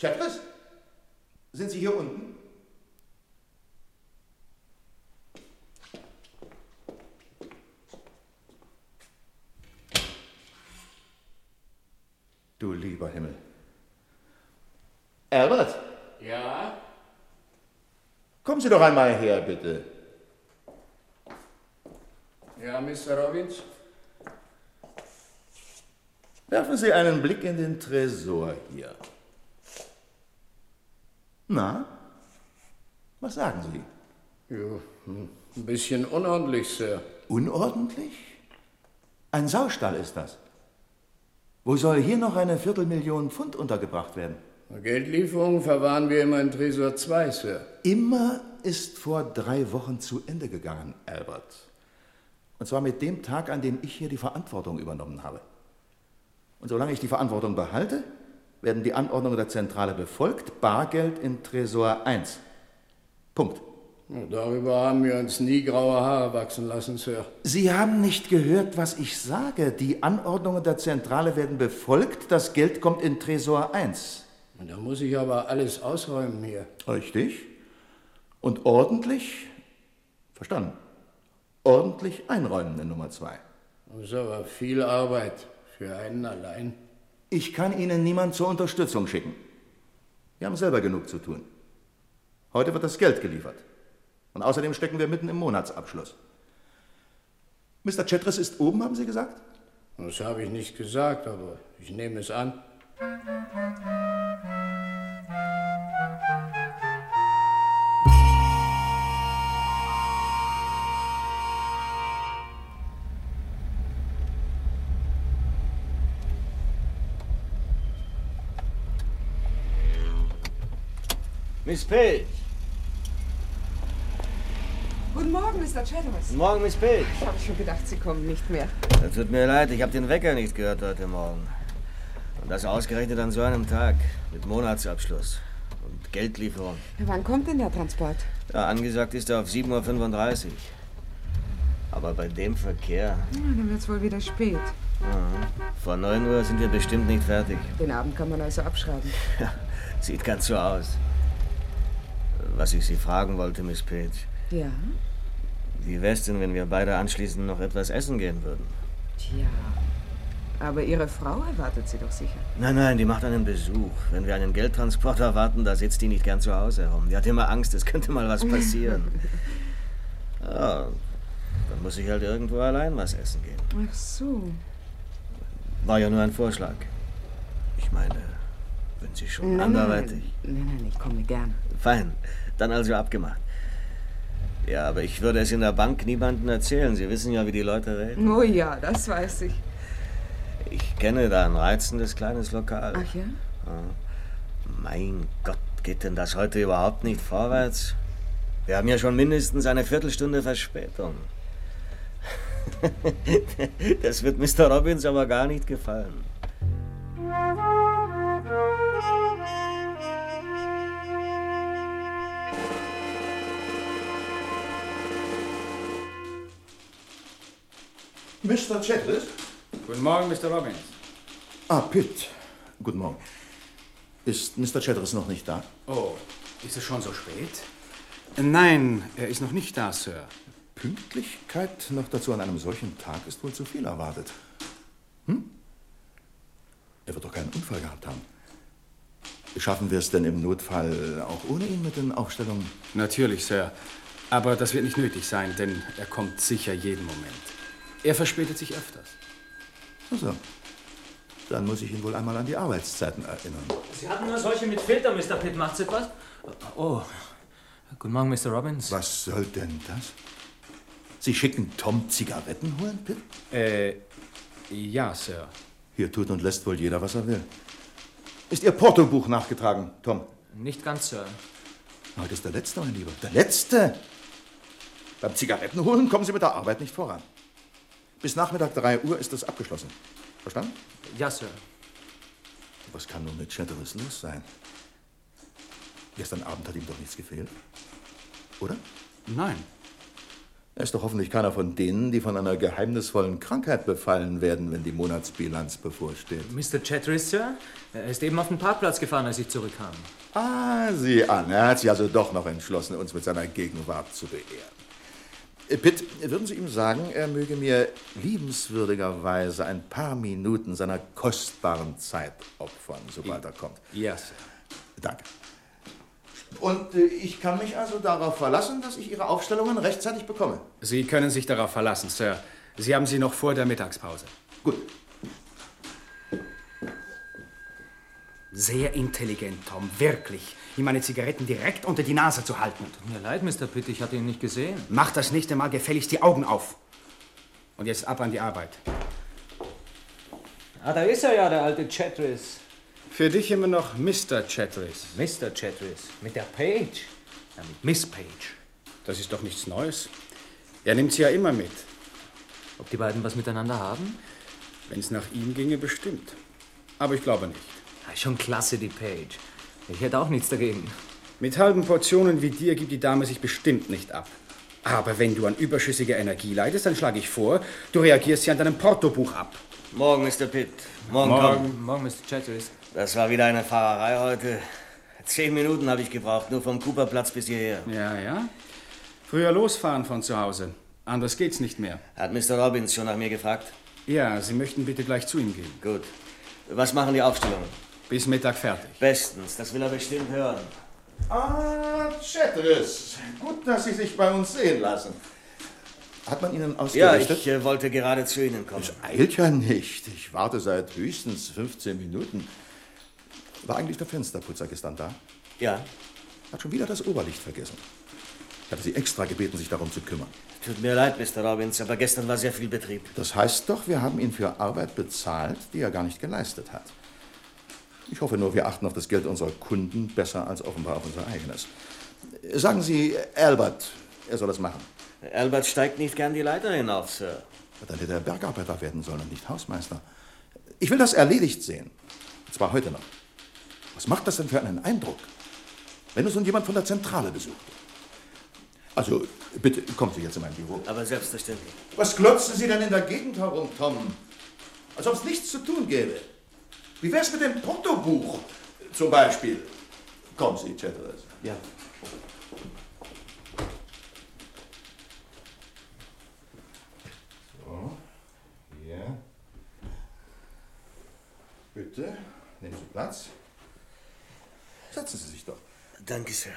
Chatris? Sind Sie hier unten? Du lieber Himmel. Albert? Ja? Kommen Sie doch einmal her, bitte. Ja, Mr. Robbins? Werfen Sie einen Blick in den Tresor hier. Na? Was sagen Sie? Ja, ein bisschen unordentlich, Sir. Unordentlich? Ein Saustall ist das. Wo soll hier noch eine Viertelmillion Pfund untergebracht werden? Geldlieferungen verwahren wir immer in Tresor 2, Sir. Immer ist vor 3 Wochen zu Ende gegangen, Albert. Und zwar mit dem Tag, an dem ich hier die Verantwortung übernommen habe. Und solange ich die Verantwortung behalte, werden die Anordnungen der Zentrale befolgt. Bargeld in Tresor 1. Punkt. Darüber haben wir uns nie graue Haare wachsen lassen, Sir. Sie haben nicht gehört, was ich sage. Die Anordnungen der Zentrale werden befolgt. Das Geld kommt in Tresor 1. Da muss ich aber alles ausräumen hier. Richtig. Und ordentlich, verstanden, ordentlich einräumen in Nummer 2. Das ist aber viel Arbeit für einen allein. Ich kann Ihnen niemand zur Unterstützung schicken. Wir haben selber genug zu tun. Heute wird das Geld geliefert. Und außerdem stecken wir mitten im Monatsabschluss. Mr. Chatris ist oben, haben Sie gesagt? Das habe ich nicht gesagt, aber ich nehme es an. Miss Page. Guten Morgen, Mr. Chatris. Guten Morgen, Miss Page. Ich habe schon gedacht, Sie kommen nicht mehr. Das tut mir leid, ich habe den Wecker nicht gehört heute Morgen. Und das ausgerechnet an so einem Tag mit Monatsabschluss und Geldlieferung. Wann kommt denn der Transport? Ja, angesagt ist er auf 7:35 Uhr. Aber bei dem Verkehr... Ja, dann wird's wohl wieder spät. Vor 9 Uhr sind wir bestimmt nicht fertig. Den Abend kann man also abschreiben. Ja, sieht ganz so aus. Was ich Sie fragen wollte, Miss Page. Ja? Wie wär's denn, wenn wir beide anschließend noch etwas essen gehen würden? Tja, aber Ihre Frau erwartet Sie doch sicher. Nein, die macht einen Besuch. Wenn wir einen Geldtransport erwarten, da sitzt die nicht gern zu Hause herum. Die hat immer Angst, es könnte mal was passieren. Ja, dann muss ich halt irgendwo allein was essen gehen. Ach so. War ja nur ein Vorschlag. Ich meine, wenn Sie schon anderweitig... Nein, ich komme gern. Fein, dann also abgemacht. Ja, aber ich würde es in der Bank niemandem erzählen. Sie wissen ja, wie die Leute reden. Oh ja, das weiß ich. Ich kenne da ein reizendes kleines Lokal. Ach ja? Mein Gott, geht denn das heute überhaupt nicht vorwärts? Wir haben ja schon mindestens eine Viertelstunde Verspätung. Das wird Mr. Robbins aber gar nicht gefallen. Mr. Chatris? Guten Morgen, Mr. Robbins. Ah, Pitt. Guten Morgen. Ist Mr. Chatris noch nicht da? Oh, ist es schon so spät? Nein, er ist noch nicht da, Sir. Pünktlichkeit, noch dazu an einem solchen Tag, ist wohl zu viel erwartet. Er wird doch keinen Unfall gehabt haben. Schaffen wir es denn im Notfall auch ohne ihn mit den Aufstellungen? Natürlich, Sir. Aber das wird nicht nötig sein, denn er kommt sicher jeden Moment. Er verspätet sich öfters. Also, dann muss ich ihn wohl einmal an die Arbeitszeiten erinnern. Sie hatten nur solche mit Filter, Mr. Pitt. Macht's etwas? Oh, guten Morgen, Mr. Robbins. Was soll denn das? Sie schicken Tom Zigaretten holen, Pitt? Ja, Sir. Hier tut und lässt wohl jeder, was er will. Ist Ihr Portobuch nachgetragen, Tom? Nicht ganz, Sir. Heute ist der Letzte, mein Lieber. Der Letzte! Beim Zigarettenholen kommen Sie mit der Arbeit nicht voran. Bis Nachmittag 3 Uhr ist das abgeschlossen. Verstanden? Ja, Sir. Was kann nun mit Chatris los sein? Gestern Abend hat ihm doch nichts gefehlt. Oder? Nein. Er ist doch hoffentlich keiner von denen, die von einer geheimnisvollen Krankheit befallen werden, wenn die Monatsbilanz bevorsteht. Mr. Chatteris, Sir? Er ist eben auf den Parkplatz gefahren, als ich zurückkam. Ah, sieh an. Er hat sich also doch noch entschlossen, uns mit seiner Gegenwart zu beehren. Pitt, würden Sie ihm sagen, er möge mir liebenswürdigerweise ein paar Minuten seiner kostbaren Zeit opfern, sobald er kommt? Ja, Sir. Danke. Und ich kann mich also darauf verlassen, dass ich Ihre Aufstellungen rechtzeitig bekomme? Sie können sich darauf verlassen, Sir. Sie haben sie noch vor der Mittagspause. Gut. Sehr intelligent, Tom, wirklich. Ihm meine Zigaretten direkt unter die Nase zu halten. Tut mir leid, Mr. Pitt, ich hatte ihn nicht gesehen. Mach das nächste Mal gefälligst die Augen auf. Und jetzt ab an die Arbeit. Ah, da ist er ja, der alte Chatteris. Für dich immer noch Mr. Chatteris. Mr. Chatteris. Mit der Page. Ja, mit Miss Page. Das ist doch nichts Neues. Er nimmt sie ja immer mit. Ob die beiden was miteinander haben? Wenn es nach ihm ginge, bestimmt. Aber ich glaube nicht. Ja, schon klasse, die Page. Ich hätte auch nichts dagegen. Mit halben Portionen wie dir gibt die Dame sich bestimmt nicht ab. Aber wenn du an überschüssiger Energie leidest, dann schlage ich vor, du reagierst sie an deinem Portobuch ab. Morgen, Mr. Pitt. Morgen. Morgen, Mr. Chatteris. Das war wieder eine Fahrerei heute. 10 Minuten habe ich gebraucht, nur vom Cooperplatz bis hierher. Ja, ja. Früher losfahren von zu Hause. Anders geht's nicht mehr. Hat Mr. Robbins schon nach mir gefragt? Ja, Sie möchten bitte gleich zu ihm gehen. Gut. Was machen die Aufstellungen? Bis Mittag fertig. Bestens, das will er bestimmt hören. Ah, Chatteris. Gut, dass Sie sich bei uns sehen lassen. Hat man Ihnen ausgerichtet? Ja, ich wollte gerade zu Ihnen kommen. Es eilt ja nicht. Ich warte seit höchstens 15 Minuten. War eigentlich der Fensterputzer gestern da? Ja. Hat schon wieder das Oberlicht vergessen. Ich hatte Sie extra gebeten, sich darum zu kümmern. Tut mir leid, Mr. Robbins, aber gestern war sehr viel Betrieb. Das heißt doch, wir haben ihn für Arbeit bezahlt, die er gar nicht geleistet hat. Ich hoffe nur, wir achten auf das Geld unserer Kunden besser als offenbar auf unser eigenes. Sagen Sie, Albert, er soll das machen. Albert steigt nicht gern die Leiter hinauf, Sir. Dann hätte er Bergarbeiter werden sollen und nicht Hausmeister. Ich will das erledigt sehen. Und zwar heute noch. Was macht das denn für einen Eindruck, wenn uns nun jemand von der Zentrale besucht? Also, bitte, kommen Sie jetzt in mein Büro. Aber selbstverständlich. Was glotzen Sie denn in der Gegend herum, Tom? Als ob es nichts zu tun gäbe. Wie wär's mit dem Portobuch, zum Beispiel? Kommen Sie, Chatteris. Ja. So, hier. Bitte, nehmen Sie Platz. Setzen Sie sich doch. Danke, Sir.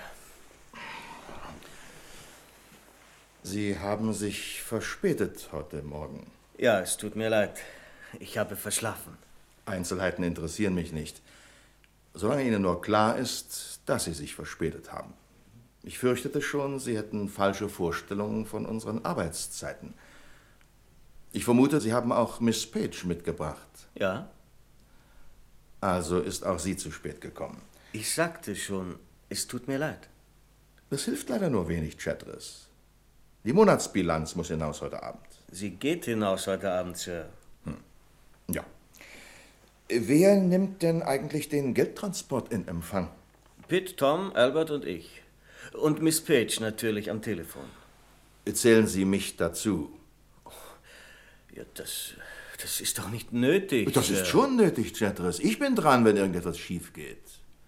Sie haben sich verspätet heute Morgen. Ja, es tut mir leid. Ich habe verschlafen. Einzelheiten interessieren mich nicht. Solange Ihnen nur klar ist, dass Sie sich verspätet haben. Ich fürchtete schon, Sie hätten falsche Vorstellungen von unseren Arbeitszeiten. Ich vermute, Sie haben auch Miss Page mitgebracht. Ja? Also ist auch sie zu spät gekommen. Ich sagte schon, es tut mir leid. Das hilft leider nur wenig, Chatteris. Die Monatsbilanz muss hinaus heute Abend. Sie geht hinaus heute Abend, Sir. Ja. Wer nimmt denn eigentlich den Geldtransport in Empfang? Pitt, Tom, Albert und ich. Und Miss Page natürlich am Telefon. Zählen Sie mich dazu. Ja, das ist doch nicht nötig. Das ist schon nötig, Chatteris. Ich bin dran, wenn irgendetwas schief geht.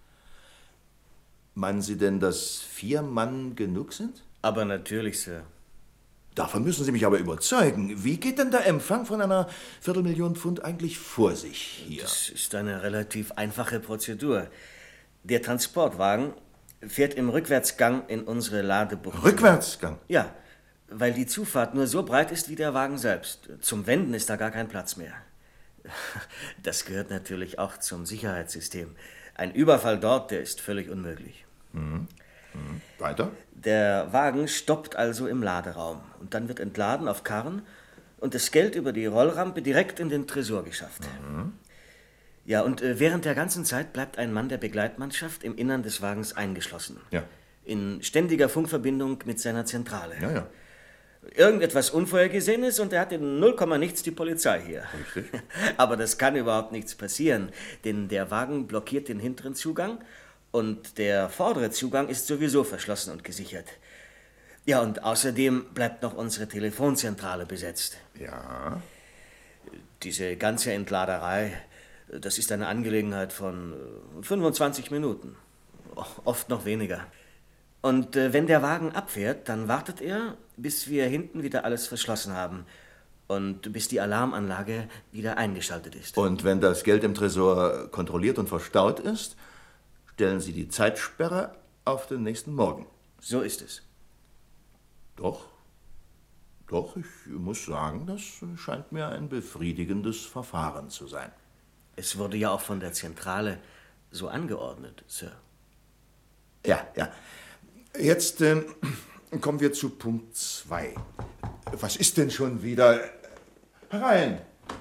Meinen Sie denn, dass 4 Mann genug sind? Aber natürlich, Sir. Davon müssen Sie mich aber überzeugen. Wie geht denn der Empfang von einer Viertelmillion Pfund eigentlich vor sich hier? Das ist eine relativ einfache Prozedur. Der Transportwagen fährt im Rückwärtsgang in unsere Ladebucht. Rückwärtsgang? Ja, weil die Zufahrt nur so breit ist wie der Wagen selbst. Zum Wenden ist da gar kein Platz mehr. Das gehört natürlich auch zum Sicherheitssystem. Ein Überfall dort, der ist völlig unmöglich. Weiter? Der Wagen stoppt also im Laderaum und dann wird entladen auf Karren und das Geld über die Rollrampe direkt in den Tresor geschafft. Ja, und während der ganzen Zeit bleibt ein Mann der Begleitmannschaft im Innern des Wagens eingeschlossen. Ja. In ständiger Funkverbindung mit seiner Zentrale. Ja. Irgendetwas Unvorhergesehenes und er hat in 0, nichts die Polizei hier. Richtig. Aber das kann überhaupt nichts passieren, denn der Wagen blockiert den hinteren Zugang und der vordere Zugang ist sowieso verschlossen und gesichert. Ja, und außerdem bleibt noch unsere Telefonzentrale besetzt. Ja. Diese ganze Entladerei, das ist eine Angelegenheit von 25 Minuten. Oft noch weniger. Und wenn der Wagen abfährt, dann wartet er, bis wir hinten wieder alles verschlossen haben. Und bis die Alarmanlage wieder eingeschaltet ist. Und wenn das Geld im Tresor kontrolliert und verstaut ist, stellen Sie die Zeitsperre auf den nächsten Morgen. So ist es. Doch, ich muss sagen, das scheint mir ein befriedigendes Verfahren zu sein. Es wurde ja auch von der Zentrale so angeordnet, Sir. Ja. Jetzt kommen wir zu Punkt 2. Was ist denn schon wieder... Herein!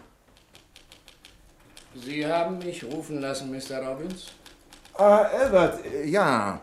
Sie haben mich rufen lassen, Mr. Robbins? Albert, ja.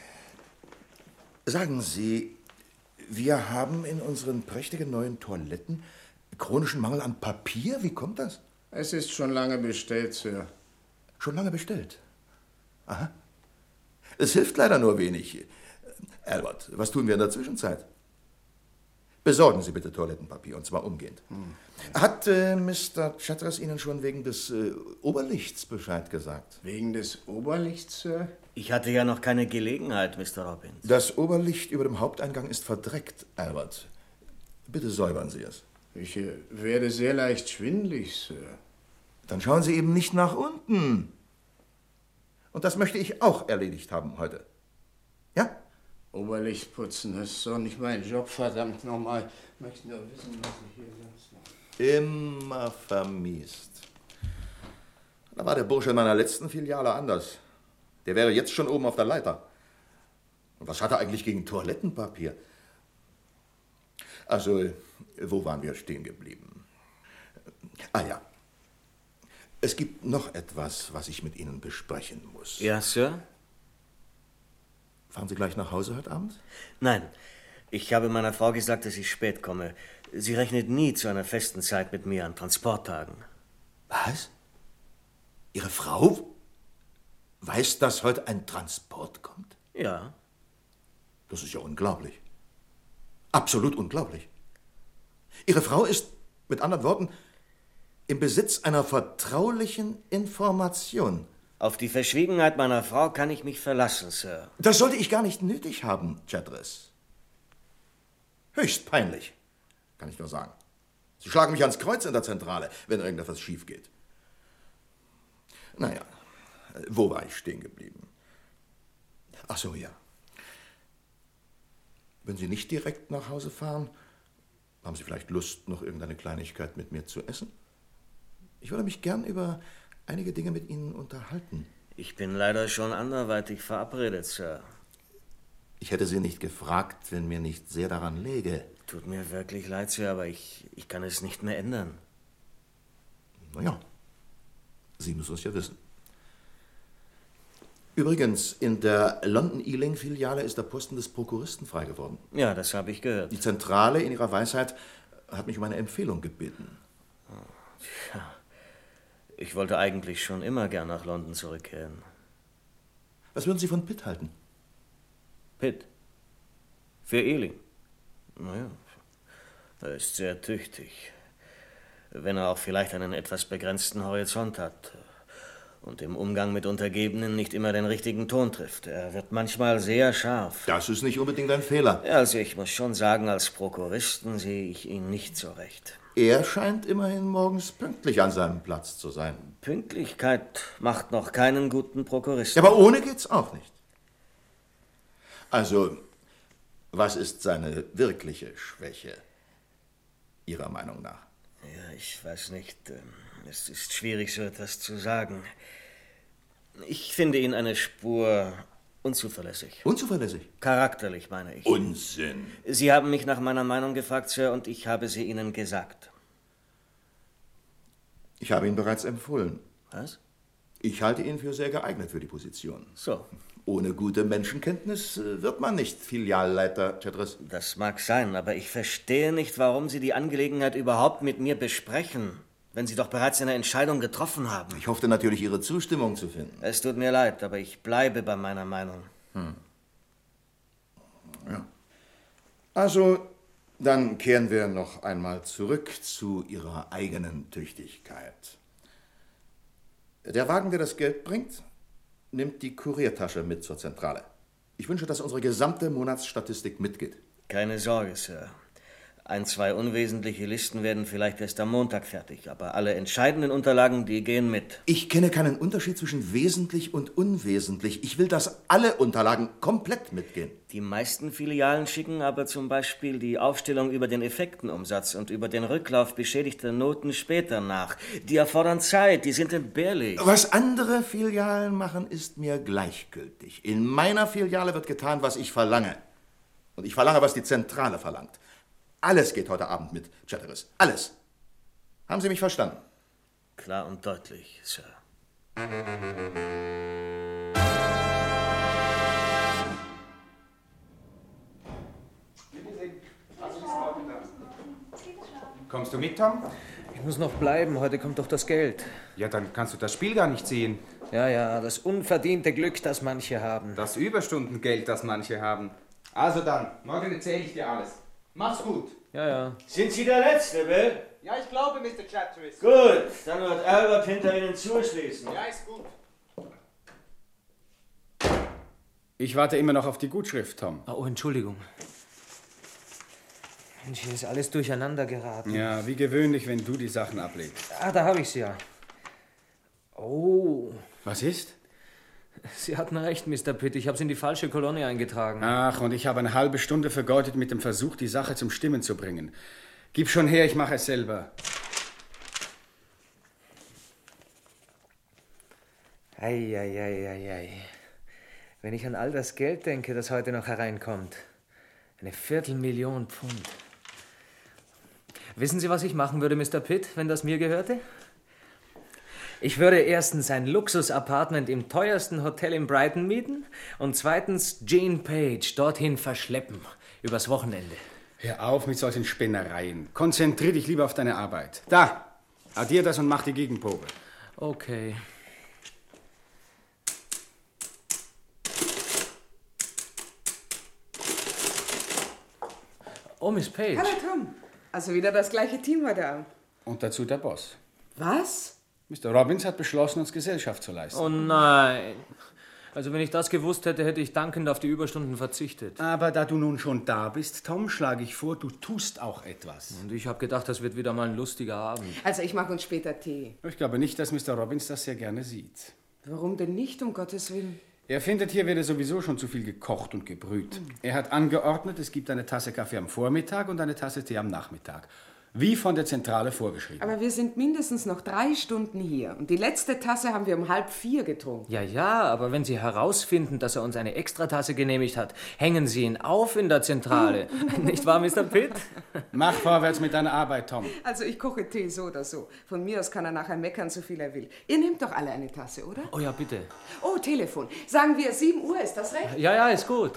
Sagen Sie, wir haben in unseren prächtigen neuen Toiletten chronischen Mangel an Papier. Wie kommt das? Es ist schon lange bestellt, Sir. Schon lange bestellt? Aha. Es hilft leider nur wenig. Albert, was tun wir in der Zwischenzeit? Besorgen Sie bitte Toilettenpapier, und zwar umgehend. Hat Mr. Chatteras Ihnen schon wegen des Oberlichts Bescheid gesagt? Wegen des Oberlichts, Sir? Ich hatte ja noch keine Gelegenheit, Mr. Robbins. Das Oberlicht über dem Haupteingang ist verdreckt, Albert. Bitte säubern Sie es. Ich werde sehr leicht schwindlig, Sir. Dann schauen Sie eben nicht nach unten. Und das möchte ich auch erledigt haben heute. Ja? Oberlicht putzen, das ist doch nicht mein Job, verdammt nochmal. Möchten doch wissen, was ich hier sonst noch... Immer vermiest. Da war der Bursche in meiner letzten Filiale anders. Der wäre jetzt schon oben auf der Leiter. Und was hat er eigentlich gegen Toilettenpapier? Also, wo waren wir stehen geblieben? Ja. Es gibt noch etwas, was ich mit Ihnen besprechen muss. Ja, Sir? Fahren Sie gleich nach Hause heute Abend? Nein. Ich habe meiner Frau gesagt, dass ich spät komme. Sie rechnet nie zu einer festen Zeit mit mir an Transporttagen. Was? Ihre Frau weiß, dass heute ein Transport kommt? Ja. Das ist ja unglaublich. Absolut unglaublich. Ihre Frau ist, mit anderen Worten, im Besitz einer vertraulichen Information. Auf die Verschwiegenheit meiner Frau kann ich mich verlassen, Sir. Das sollte ich gar nicht nötig haben, Chatteras. Höchst peinlich, kann ich nur sagen. Sie schlagen mich ans Kreuz in der Zentrale, wenn irgendetwas schief geht. Naja, wo war ich stehen geblieben? Ach so, ja. Wenn Sie nicht direkt nach Hause fahren, haben Sie vielleicht Lust, noch irgendeine Kleinigkeit mit mir zu essen? Ich würde mich gern über einige Dinge mit Ihnen unterhalten. Ich bin leider schon anderweitig verabredet, Sir. Ich hätte Sie nicht gefragt, wenn mir nicht sehr daran läge. Tut mir wirklich leid, Sir, aber ich kann es nicht mehr ändern. Naja, Sie müssen es ja wissen. Übrigens, in der London Ealing-Filiale ist der Posten des Prokuristen frei geworden. Ja, das habe ich gehört. Die Zentrale in ihrer Weisheit hat mich um eine Empfehlung gebeten. Ja. Ich wollte eigentlich schon immer gern nach London zurückkehren. Was würden Sie von Pitt halten? Pitt? Für Ealing? Naja, er ist sehr tüchtig. Wenn er auch vielleicht einen etwas begrenzten Horizont hat und im Umgang mit Untergebenen nicht immer den richtigen Ton trifft. Er wird manchmal sehr scharf. Das ist nicht unbedingt ein Fehler. Ja, also ich muss schon sagen, als Prokuristen sehe ich ihn nicht so recht. Er scheint immerhin morgens pünktlich an seinem Platz zu sein. Pünktlichkeit macht noch keinen guten Prokuristen. Ja, aber ohne geht's auch nicht. Also, was ist seine wirkliche Schwäche, Ihrer Meinung nach? Ja, ich weiß nicht. Es ist schwierig, so etwas zu sagen. Ich finde ihn eine Spur unzuverlässig. Unzuverlässig? Charakterlich, meine ich. Unsinn. Sie haben mich nach meiner Meinung gefragt, Sir, und ich habe sie Ihnen gesagt. Ich habe ihn bereits empfohlen. Was? Ich halte ihn für sehr geeignet für die Position. So. Ohne gute Menschenkenntnis wird man nicht Filialleiter, Chatteras. Das mag sein, aber ich verstehe nicht, warum Sie die Angelegenheit überhaupt mit mir besprechen, wenn Sie doch bereits eine Entscheidung getroffen haben. Ich hoffte natürlich, Ihre Zustimmung zu finden. Es tut mir leid, aber ich bleibe bei meiner Meinung. Ja. Also, dann kehren wir noch einmal zurück zu Ihrer eigenen Tüchtigkeit. Der Wagen, der das Geld bringt, nimmt die Kuriertasche mit zur Zentrale. Ich wünsche, dass unsere gesamte Monatsstatistik mitgeht. Keine Sorge, Sir. 1, 2 unwesentliche Listen werden vielleicht erst am Montag fertig, aber alle entscheidenden Unterlagen, die gehen mit. Ich kenne keinen Unterschied zwischen wesentlich und unwesentlich. Ich will, dass alle Unterlagen komplett mitgehen. Die meisten Filialen schicken aber zum Beispiel die Aufstellung über den Effektenumsatz und über den Rücklauf beschädigter Noten später nach. Die erfordern Zeit, die sind entbehrlich. Was andere Filialen machen, ist mir gleichgültig. In meiner Filiale wird getan, was ich verlange. Und ich verlange, was die Zentrale verlangt. Alles geht heute Abend mit, Chatteris. Alles. Haben Sie mich verstanden? Klar und deutlich, Sir. Kommst du mit, Tom? Ich muss noch bleiben, heute kommt doch das Geld. Ja, dann kannst du das Spiel gar nicht sehen. Ja, das unverdiente Glück, das manche haben. Das Überstundengeld, das manche haben. Also dann, morgen erzähle ich dir alles. Mach's gut. Ja. Sind Sie der Letzte, Bill? Ja, ich glaube, Mr. Chatteris. Gut, dann wird Albert hinter Ihnen zuschließen. Ja, ist gut. Ich warte immer noch auf die Gutschrift, Tom. Oh, Entschuldigung. Mensch, hier ist alles durcheinander geraten. Ja, wie gewöhnlich, wenn du die Sachen ablegst. Da habe ich sie ja. Oh, Was ist? Sie hatten recht, Mr. Pitt. Ich habe es in die falsche Kolonne eingetragen. Ach, und ich habe eine halbe Stunde vergeudet mit dem Versuch, die Sache zum Stimmen zu bringen. Gib schon her, ich mache es selber. Ei. Wenn ich an all das Geld denke, das heute noch hereinkommt. 250.000 Pfund. Wissen Sie, was ich machen würde, Mr. Pitt, wenn das mir gehörte? Ich würde erstens ein Luxus-Apartment im teuersten Hotel in Brighton mieten und zweitens Jean Page dorthin verschleppen, übers Wochenende. Hör auf mit solchen Spinnereien. Konzentrier dich lieber auf deine Arbeit. Da, addier das und mach die Gegenprobe. Okay. Oh, Miss Page. Hallo Tom. Also wieder das gleiche Team heute Abend. Und dazu der Boss. Was? Mr. Robbins hat beschlossen, uns Gesellschaft zu leisten. Oh nein. Also wenn ich das gewusst hätte, hätte ich dankend auf die Überstunden verzichtet. Aber da du nun schon da bist, Tom, schlage ich vor, du tust auch etwas. Und ich habe gedacht, das wird wieder mal ein lustiger Abend. Also ich mache uns später Tee. Ich glaube nicht, dass Mr. Robbins das sehr gerne sieht. Warum denn nicht, um Gottes Willen? Er findet, hier werde sowieso schon zu viel gekocht und gebrüht. Er hat angeordnet, es gibt eine Tasse Kaffee am Vormittag und eine Tasse Tee am Nachmittag. Wie von der Zentrale vorgeschrieben. Aber wir sind mindestens noch 3 Stunden hier. Und die letzte Tasse haben wir um 3:30 getrunken. Ja, aber wenn Sie herausfinden, dass er uns eine Extratasse genehmigt hat, hängen Sie ihn auf in der Zentrale. Nicht wahr, Mr. Pitt? Mach vorwärts mit deiner Arbeit, Tom. Also ich koche Tee so oder so. Von mir aus kann er nachher meckern, so viel er will. Ihr nehmt doch alle eine Tasse, oder? Oh ja, bitte. Oh, Telefon. Sagen wir 7 Uhr, ist das recht? Ja, ist gut.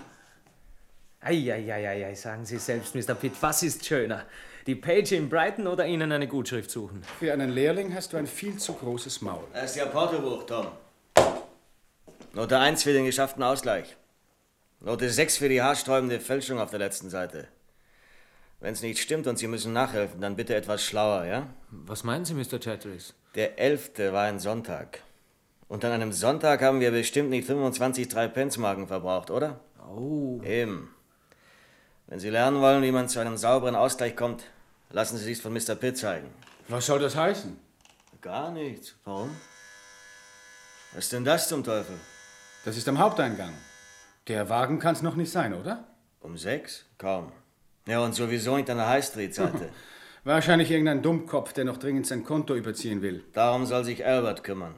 Sagen Sie selbst, Mr. Pitt, was ist schöner? Die Page in Brighton oder Ihnen eine Gutschrift suchen? Für einen Lehrling hast du ein viel zu großes Maul. Das ist Ihr Portobuch, Tom. Note 1 für den geschafften Ausgleich. Note 6 für die haarsträubende Fälschung auf der letzten Seite. Wenn es nicht stimmt und Sie müssen nachhelfen, dann bitte etwas schlauer, ja? Was meinen Sie, Mr. Chatteris? Der 11. war ein Sonntag. Und an einem Sonntag haben wir bestimmt nicht 25 3-Pence-Marken verbraucht, oder? Oh. Eben. Wenn Sie lernen wollen, wie man zu einem sauberen Ausgleich kommt, lassen Sie sich's von Mr. Pitt zeigen. Was soll das heißen? Gar nichts. Warum? Was ist denn das zum Teufel? Das ist am Haupteingang. Der Wagen kann's noch nicht sein, oder? Um 6? Kaum. Ja, und sowieso nicht an der High Street-Seite. Wahrscheinlich irgendein Dummkopf, der noch dringend sein Konto überziehen will. Darum soll sich Albert kümmern.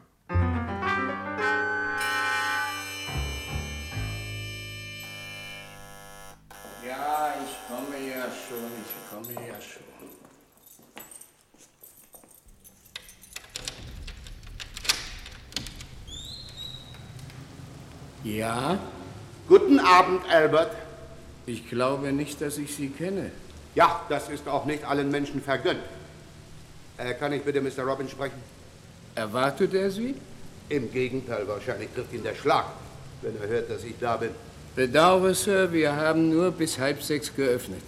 Ja, ich komme ja schon. Ja, Guten Abend, Albert. ich glaube nicht, dass ich Sie kenne. Ja, das ist auch nicht allen Menschen vergönnt. Kann ich bitte Mr. Robbins sprechen? Erwartet er Sie? Im Gegenteil, wahrscheinlich trifft ihn der Schlag, wenn er hört, dass ich da bin. Bedauere, Sir, wir haben nur bis 5:30 geöffnet.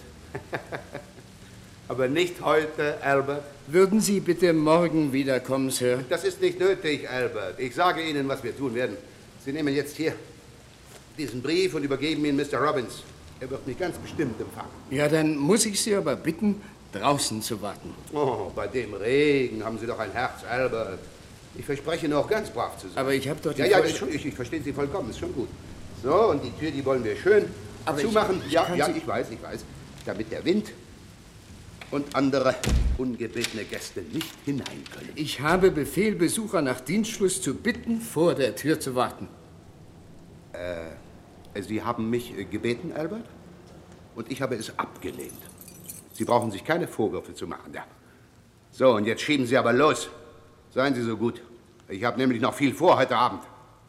Aber nicht heute, Albert. Würden Sie bitte morgen wiederkommen, Sir? Das ist nicht nötig, Albert. Ich sage Ihnen, was wir tun werden. Sie nehmen jetzt hier diesen Brief und übergeben ihn Mr. Robbins. Er wird mich ganz bestimmt empfangen. Ja, dann muss ich Sie aber bitten, draußen zu warten. Oh, bei dem Regen haben Sie doch ein Herz, Albert. Ich verspreche noch, ganz brav zu sein. Aber ich habe doch die... Ja, ich verstehe Sie vollkommen, ist schon gut. So, und die Tür, die wollen wir schön zumachen. Ich weiß. Damit der Wind und andere ungebetene Gäste nicht hinein können. Ich habe Befehl, Besucher nach Dienstschluss zu bitten, vor der Tür zu warten. Sie haben mich gebeten, Albert? Und ich habe es abgelehnt. Sie brauchen sich keine Vorwürfe zu machen, ja. So, und jetzt schieben Sie aber los. Seien Sie so gut. Ich habe nämlich noch viel vor heute Abend.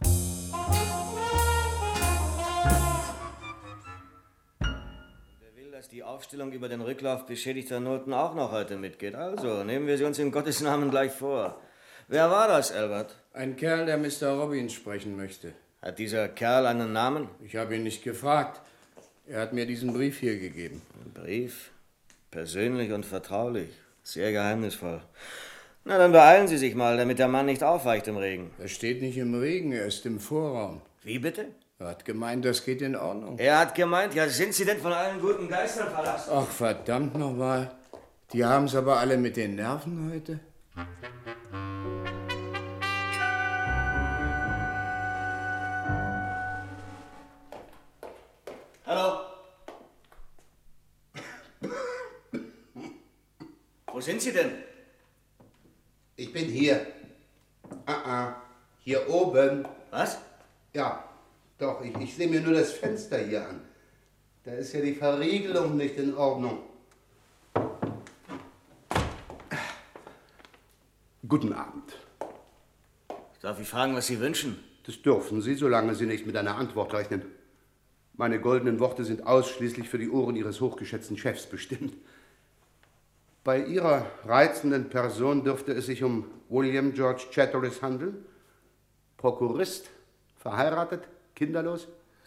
Wer will, dass die Aufstellung über den Rücklauf beschädigter Noten auch noch heute mitgeht? Also, nehmen wir sie uns in Gottes Namen gleich vor. Wer war das, Albert? Ein Kerl, der Mr. Robbins sprechen möchte. Hat dieser Kerl einen Namen? Ich habe ihn nicht gefragt. Er hat mir diesen Brief hier gegeben. Ein Brief? Persönlich und vertraulich. Sehr geheimnisvoll. Na, dann beeilen Sie sich mal, damit der Mann nicht aufweicht im Regen. Er steht nicht im Regen, er ist im Vorraum. Wie bitte? Er hat gemeint, das geht in Ordnung. Er hat gemeint, ja, sind Sie denn von allen guten Geistern verlassen? Ach, verdammt nochmal. Die haben's aber alle mit den Nerven heute. Hallo? Wo sind Sie denn? Ich bin hier. Hier oben. Was? Ja, doch, ich sehe mir nur das Fenster hier an. Da ist ja die Verriegelung nicht in Ordnung. Guten Abend. Darf ich fragen, was Sie wünschen? Das dürfen Sie, solange Sie nicht mit einer Antwort rechnen. Meine goldenen Worte sind ausschließlich für die Ohren Ihres hochgeschätzten Chefs bestimmt. Bei Ihrer reizenden Person dürfte es sich um William George Chatteris handeln? Prokurist, verheiratet, kinderlos?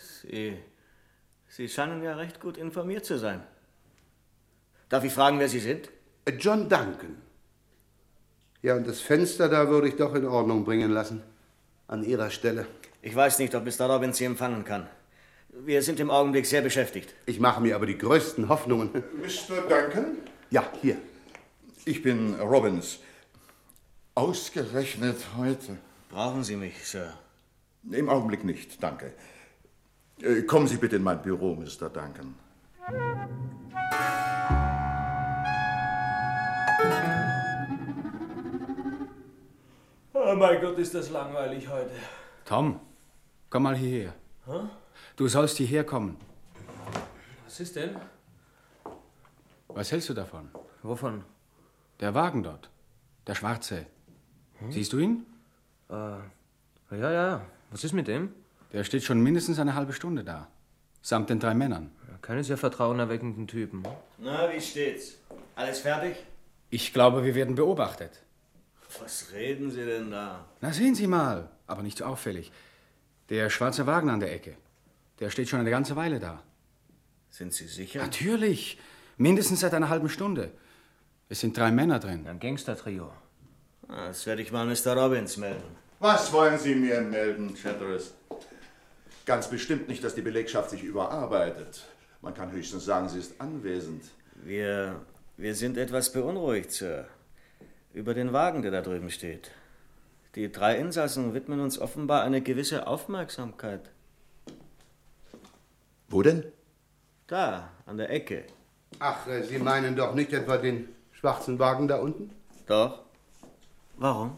Sie scheinen ja recht gut informiert zu sein. Darf ich fragen, wer Sie sind? John Duncan. Ja, und das Fenster da würde ich doch in Ordnung bringen lassen. An Ihrer Stelle. Ich weiß nicht, ob Mr. Robbins Sie empfangen kann. Wir sind im Augenblick sehr beschäftigt. Ich mache mir aber die größten Hoffnungen. Mr. Duncan? Ja, hier. Ich bin Robbins. Ausgerechnet heute. Brauchen Sie mich, Sir? Im Augenblick nicht, danke. Kommen Sie bitte in mein Büro, Mr. Duncan. Oh mein Gott, ist das langweilig heute. Tom, komm mal hierher. Hä? Du sollst hierher kommen. Was ist denn? Was hältst du davon? Wovon? Der Wagen dort. Der schwarze. Siehst du ihn? Ja. Was ist mit dem? Der steht schon mindestens eine halbe Stunde da. Samt den 3 Männern. Keine sehr vertrauenerweckenden Typen. Na, wie steht's? Alles fertig? Ich glaube, wir werden beobachtet. Was reden Sie denn da? Na, sehen Sie mal. Aber nicht so auffällig. Der schwarze Wagen an der Ecke. Der steht schon eine ganze Weile da. Sind Sie sicher? Natürlich. Mindestens seit einer halben Stunde. Es sind 3 Männer drin. Ein Gangster-Trio. Das werde ich mal Mr. Robbins melden. Was wollen Sie mir melden, Chatteris? Ganz bestimmt nicht, dass die Belegschaft sich überarbeitet. Man kann höchstens sagen, sie ist anwesend. Wir sind etwas beunruhigt, Sir. Über den Wagen, der da drüben steht. Die 3 Insassen widmen uns offenbar eine gewisse Aufmerksamkeit. Wo denn? Da, an der Ecke. Ach, Sie meinen doch nicht etwa den schwarzen Wagen da unten? Doch. Warum?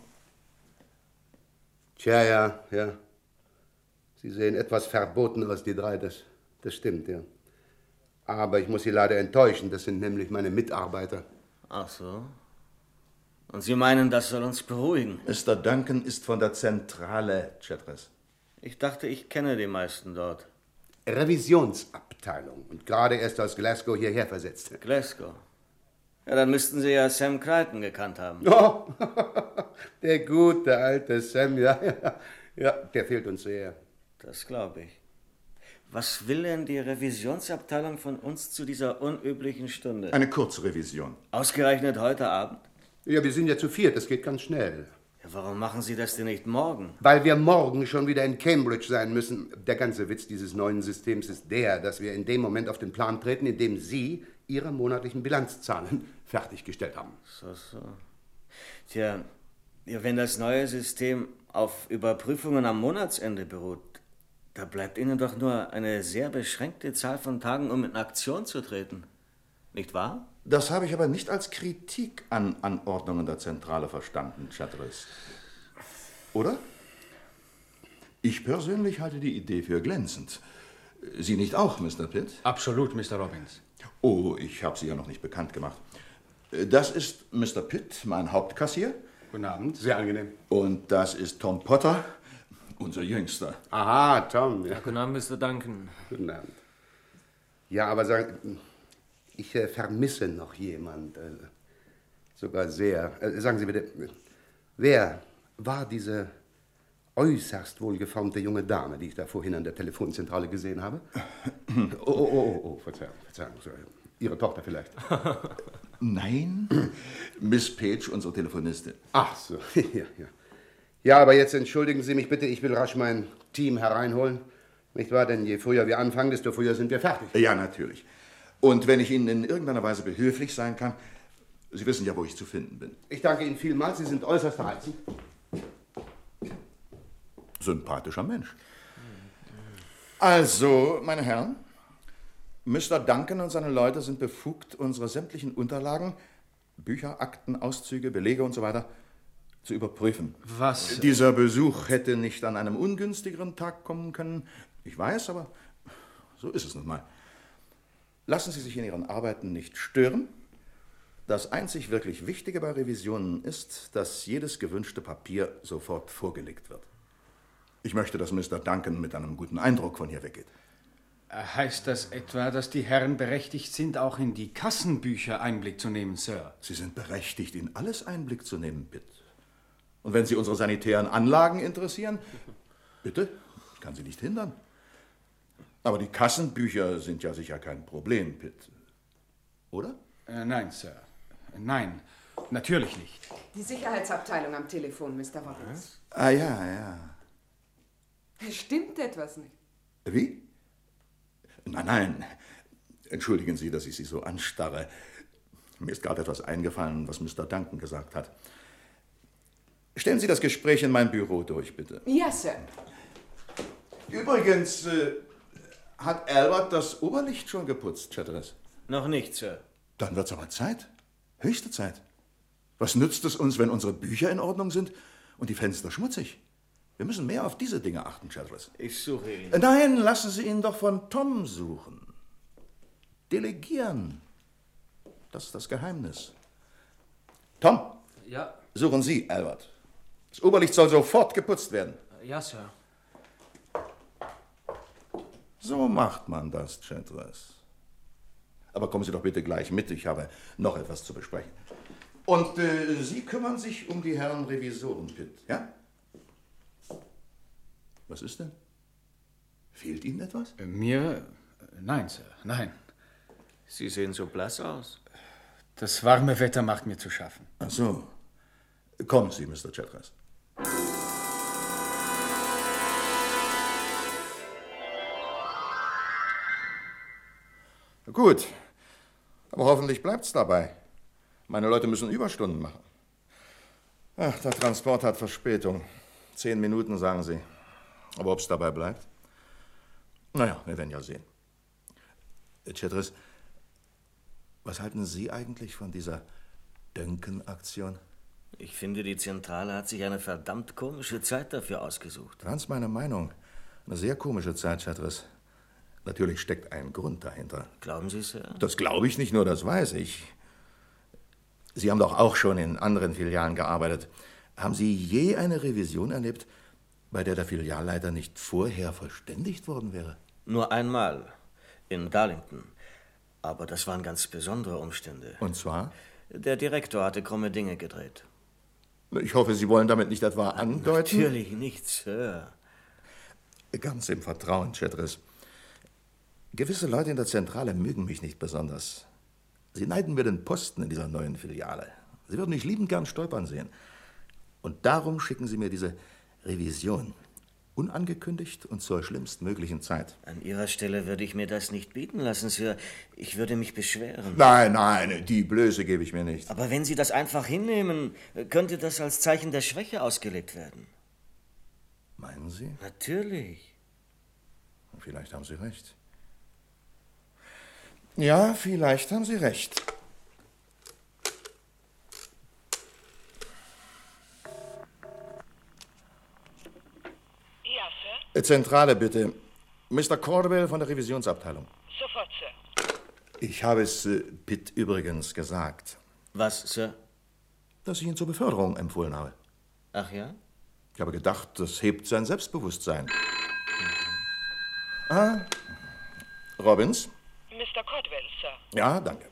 Tja, ja. Sie sehen etwas verboten aus, die 3, das stimmt, ja. Aber ich muss Sie leider enttäuschen, das sind nämlich meine Mitarbeiter. Ach so. Und Sie meinen, das soll uns beruhigen? Mr. Duncan ist von der Zentrale, Chatteris. Ich dachte, ich kenne die meisten dort. Revisionsabteilung und gerade erst aus Glasgow hierher versetzt. Glasgow. Ja, dann müssten Sie ja Sam Crichton gekannt haben. Oh, der gute alte Sam, ja, der fehlt uns sehr. Das glaube ich. Was will denn die Revisionsabteilung von uns zu dieser unüblichen Stunde? Eine Kurzrevision. Ausgerechnet heute Abend? Ja, wir sind ja zu viert, das geht ganz schnell. Ja, warum machen Sie das denn nicht morgen? Weil wir morgen schon wieder in Cambridge sein müssen. Der ganze Witz dieses neuen Systems ist der, dass wir in dem Moment auf den Plan treten, in dem Sie Ihre monatlichen Bilanzzahlen fertiggestellt haben. So. Tja, wenn das neue System auf Überprüfungen am Monatsende beruht, da bleibt Ihnen doch nur eine sehr beschränkte Zahl von Tagen, um in Aktion zu treten. Nicht wahr? Das habe ich aber nicht als Kritik an Anordnungen der Zentrale verstanden, Chatteris. Oder? Ich persönlich halte die Idee für glänzend. Sie nicht auch, Mr. Pitt? Absolut, Mr. Robbins. Oh, ich habe Sie ja noch nicht bekannt gemacht. Das ist Mr. Pitt, mein Hauptkassier. Guten Abend, sehr angenehm. Und das ist Tom Potter, unser Jüngster. Aha, Tom. Ja. Guten Abend, Mr. Duncan. Guten Abend. Ja, aber ich vermisse noch jemand. Sogar sehr. Sagen Sie bitte, wer war diese äußerst wohlgeformte junge Dame, die ich da vorhin an der Telefonzentrale gesehen habe? Oh, Verzeihung. Ihre Tochter vielleicht? Nein, Miss Page, unsere Telefonistin. Ach so, ja. Ja, aber jetzt entschuldigen Sie mich bitte, ich will rasch mein Team hereinholen. Nicht wahr? Denn je früher wir anfangen, desto früher sind wir fertig. Ja, natürlich. Und wenn ich Ihnen in irgendeiner Weise behilflich sein kann, Sie wissen ja, wo ich zu finden bin. Ich danke Ihnen vielmals, Sie sind äußerst reizend. Sympathischer Mensch. Also, meine Herren, Mr. Duncan und seine Leute sind befugt, unsere sämtlichen Unterlagen, Bücher, Akten, Auszüge, Belege und so weiter, zu überprüfen. Was? Dieser Besuch hätte nicht an einem ungünstigeren Tag kommen können. Ich weiß, aber so ist es nun mal. Lassen Sie sich in Ihren Arbeiten nicht stören. Das einzig wirklich Wichtige bei Revisionen ist, dass jedes gewünschte Papier sofort vorgelegt wird. Ich möchte, dass Mr. Duncan mit einem guten Eindruck von hier weggeht. Heißt das etwa, dass die Herren berechtigt sind, auch in die Kassenbücher Einblick zu nehmen, Sir? Sie sind berechtigt, in alles Einblick zu nehmen, bitte. Und wenn Sie unsere sanitären Anlagen interessieren, bitte, ich kann Sie nicht hindern. Aber die Kassenbücher sind ja sicher kein Problem, Pitt. Oder? Nein, Sir. Nein, natürlich nicht. Die Sicherheitsabteilung am Telefon, Mr. Robbins. Ah, ja. Stimmt etwas nicht? Wie? Nein. Entschuldigen Sie, dass ich Sie so anstarre. Mir ist gerade etwas eingefallen, was Mr. Duncan gesagt hat. Stellen Sie das Gespräch in mein Büro durch, bitte. Ja, Sir. Übrigens, hat Albert das Oberlicht schon geputzt, Chatteris? Noch nicht, Sir. Dann wird's aber Zeit. Höchste Zeit. Was nützt es uns, wenn unsere Bücher in Ordnung sind und die Fenster schmutzig? Wir müssen mehr auf diese Dinge achten, Chatteris. Ich suche ihn. Nein, lassen Sie ihn doch von Tom suchen. Delegieren. Das ist das Geheimnis. Tom, Ja, suchen Sie Albert. Das Oberlicht soll sofort geputzt werden. ja, Sir. So macht man das, Chatteris. Aber kommen Sie doch bitte gleich mit, ich habe noch etwas zu besprechen. Und Sie kümmern sich um die Herren Revisoren, Pitt, ja? Was ist denn? Fehlt Ihnen etwas? Mir? Nein, Sir, nein. Sie sehen so blass aus. Das warme Wetter macht mir zu schaffen. Ach so. Kommen Sie, Mr. Chatteris. Gut, aber hoffentlich bleibt's dabei. Meine Leute müssen Überstunden machen. Ach, der Transport hat Verspätung. 10 Minuten, sagen Sie. Aber ob's dabei bleibt? Naja, wir werden ja sehen. Chatteris, was halten Sie eigentlich von dieser Duncan-Aktion? Ich finde, die Zentrale hat sich eine verdammt komische Zeit dafür ausgesucht. Ganz meine Meinung. Eine sehr komische Zeit, Chatteris. Natürlich steckt ein Grund dahinter. Glauben Sie, Sir? Das glaube ich nicht nur, das weiß ich. Sie haben doch auch schon in anderen Filialen gearbeitet. Haben Sie je eine Revision erlebt, bei der der Filialleiter nicht vorher verständigt worden wäre? Nur einmal. In Darlington. Aber das waren ganz besondere Umstände. Und zwar? Der Direktor hatte krumme Dinge gedreht. Ich hoffe, Sie wollen damit nicht etwa andeuten? Natürlich nicht, Sir. Ganz im Vertrauen, Chatteris. Gewisse Leute in der Zentrale mögen mich nicht besonders. Sie neiden mir den Posten in dieser neuen Filiale. Sie würden mich liebend gern stolpern sehen. Und darum schicken sie mir diese Revision. Unangekündigt und zur schlimmstmöglichen Zeit. An Ihrer Stelle würde ich mir das nicht bieten lassen, Sir. Ich würde mich beschweren. Nein, die Blöße gebe ich mir nicht. Aber wenn Sie das einfach hinnehmen, könnte das als Zeichen der Schwäche ausgelegt werden. Meinen Sie? Natürlich. Vielleicht haben Sie recht. Ja, vielleicht haben Sie recht. Ja, Sir? Zentrale, bitte. Mr. Cordwell von der Revisionsabteilung. Sofort, Sir. Ich habe es Pitt übrigens gesagt, Was, Sir? dass ich ihn zur Beförderung empfohlen habe. Ach ja? Ich habe gedacht, das hebt sein Selbstbewusstsein. Ah, Robbins? Mr. Cordwell, Sir. Ja, danke.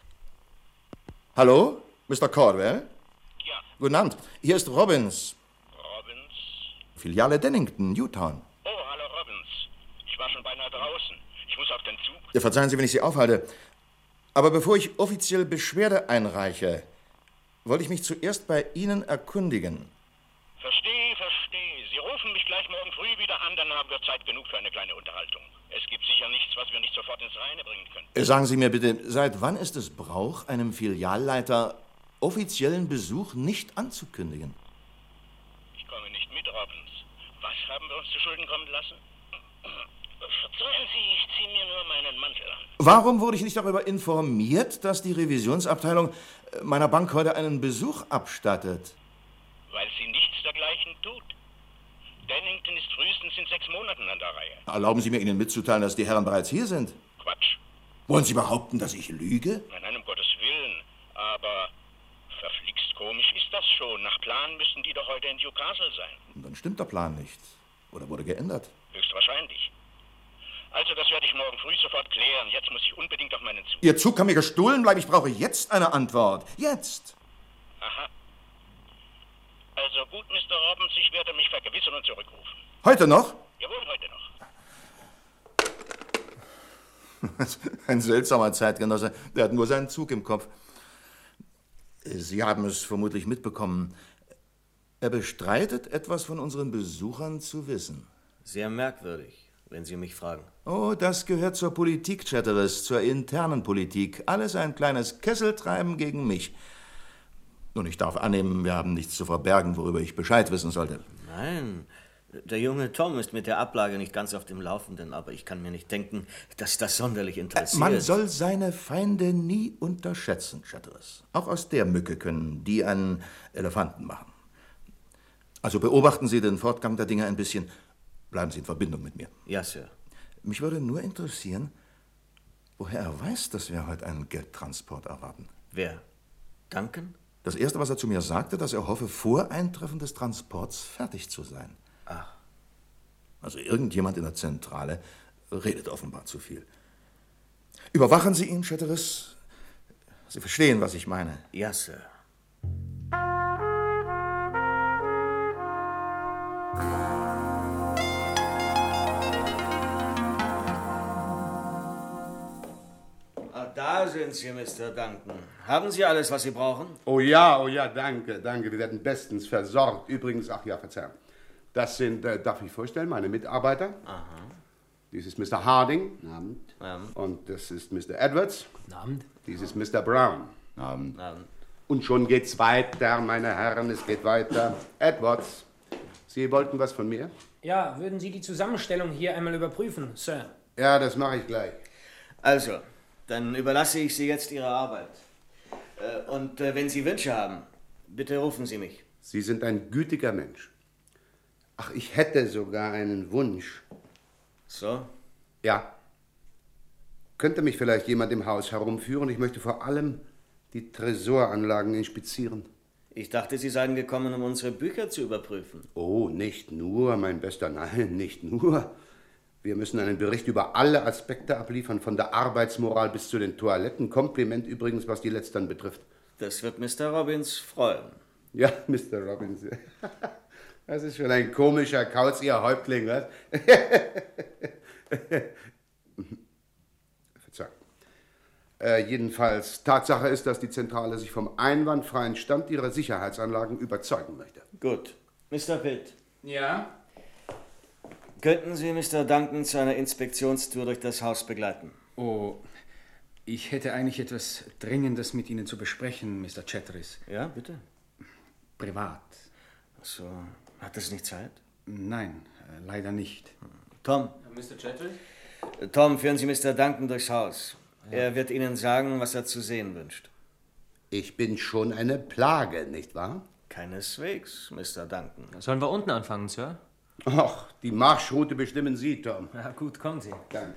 Hallo, Mr. Cordwell? Ja. Guten Abend, hier ist Robbins. Robbins? Filiale Dennington, Newtown. Oh, hallo, Robbins. Ich war schon beinahe draußen. Ich muss auf den Zug. Ja, verzeihen Sie, wenn ich Sie aufhalte. Aber bevor ich offiziell Beschwerde einreiche, wollte ich mich zuerst bei Ihnen erkundigen. Verstehe. Sie rufen mich gleich morgen früh wieder an, dann haben wir Zeit genug für eine kleine Unterhaltung. Es gibt sicher nichts, was wir nicht sofort ins Reine bringen können. Sagen Sie mir bitte, seit wann ist es Brauch, einem Filialleiter offiziellen Besuch nicht anzukündigen? Ich komme nicht mit, Robbins. Was haben wir uns zu Schulden kommen lassen? Verzeihen Sie, ich ziehe mir nur meinen Mantel an. Warum wurde ich nicht darüber informiert, dass die Revisionsabteilung meiner Bank heute einen Besuch abstattet? Weil sie nichts dergleichen tut. Dennington ist frühestens in 6 Monaten an der Reihe. Erlauben Sie mir, Ihnen mitzuteilen, dass die Herren bereits hier sind. Quatsch. Wollen Sie behaupten, dass ich lüge? Nein, um Gottes Willen. Aber verflixt komisch ist das schon. Nach Plan müssten die doch heute in Newcastle sein. Dann stimmt der Plan nicht. Oder wurde geändert? Höchstwahrscheinlich. Also, das werde ich morgen früh sofort klären. Jetzt muss ich unbedingt auf meinen Zug. Ihr Zug kann mir gestohlen bleiben. Ich brauche jetzt eine Antwort. Jetzt! Aha. Also gut, Mr. Robbins, ich werde mich vergewissern und zurückrufen. Heute noch? Jawohl, heute noch. Ein seltsamer Zeitgenosse. Der hat nur seinen Zug im Kopf. Sie haben es vermutlich mitbekommen. Er bestreitet, etwas von unseren Besuchern zu wissen. Sehr merkwürdig, wenn Sie mich fragen. Oh, das gehört zur Politik, Chatteris, zur internen Politik. Alles ein kleines Kesseltreiben gegen mich. Nun, ich darf annehmen, wir haben nichts zu verbergen, worüber ich Bescheid wissen sollte. Nein, der junge Tom ist mit der Ablage nicht ganz auf dem Laufenden, aber ich kann mir nicht denken, dass das sonderlich interessiert. Man soll seine Feinde nie unterschätzen, Chatteris. Auch aus der Mücke können die einen Elefanten machen. Also beobachten Sie den Fortgang der Dinge ein bisschen. Bleiben Sie in Verbindung mit mir. Ja, Sir. Mich würde nur interessieren, woher er weiß, dass wir heute einen Geldtransport erwarten. Wer? Duncan? Das Erste, was er zu mir sagte, dass er hoffe, vor Eintreffen des Transports fertig zu sein. Ach. Also irgendjemand in der Zentrale redet offenbar zu viel. Überwachen Sie ihn, Chatteris. Sie verstehen, was ich meine. Ja, Sir. Da sind Sie, Mr. Duncan. Haben Sie alles, was Sie brauchen? Oh ja, danke. Wir werden bestens versorgt. Übrigens, ach ja, Verzeihung. Das sind, darf ich vorstellen, meine Mitarbeiter. Aha. Dies ist Mr. Harding. Abend. Und das ist Mr. Edwards. Abend. Dies ist Mr. Brown. Abend. Und schon geht's weiter, meine Herren, es geht weiter. Edwards, Sie wollten was von mir? Ja, würden Sie die Zusammenstellung hier einmal überprüfen, Sir? Ja, das mache ich gleich. Also, dann überlasse ich Sie jetzt Ihrer Arbeit. Und wenn Sie Wünsche haben, bitte rufen Sie mich. Sie sind ein gütiger Mensch. Ach, ich hätte sogar einen Wunsch. So? Ja. Könnte mich vielleicht jemand im Haus herumführen? Ich möchte vor allem die Tresoranlagen inspizieren. Ich dachte, Sie seien gekommen, um unsere Bücher zu überprüfen. Oh, nicht nur, mein Bester, nein, nicht nur. Wir müssen einen Bericht über alle Aspekte abliefern, von der Arbeitsmoral bis zu den Toiletten. Kompliment übrigens, was die letzteren betrifft. Das wird Mr. Robbins freuen. Ja, Mr. Robbins. Das ist schon ein komischer Kauz, Ihr Häuptling, was? Jedenfalls, Tatsache ist, dass die Zentrale sich vom einwandfreien Stand ihrer Sicherheitsanlagen überzeugen möchte. Gut. Mr. Pitt. Ja? Könnten Sie Mr. Duncan zu einer Inspektionstour durch das Haus begleiten? Oh, ich hätte eigentlich etwas Dringendes mit Ihnen zu besprechen, Mr. Chatteris. Ja, bitte. Privat. Ach so, hat es nicht Zeit? Nein, leider nicht. Tom. Mr. Chatteris? Tom, führen Sie Mr. Duncan durchs Haus. Ja. Er wird Ihnen sagen, was er zu sehen wünscht. Ich bin schon eine Plage, nicht wahr? Keineswegs, Mr. Duncan. Sollen wir unten anfangen, Sir? Ach, die Marschroute bestimmen Sie, Tom. Ja, gut, kommen Sie. Danke.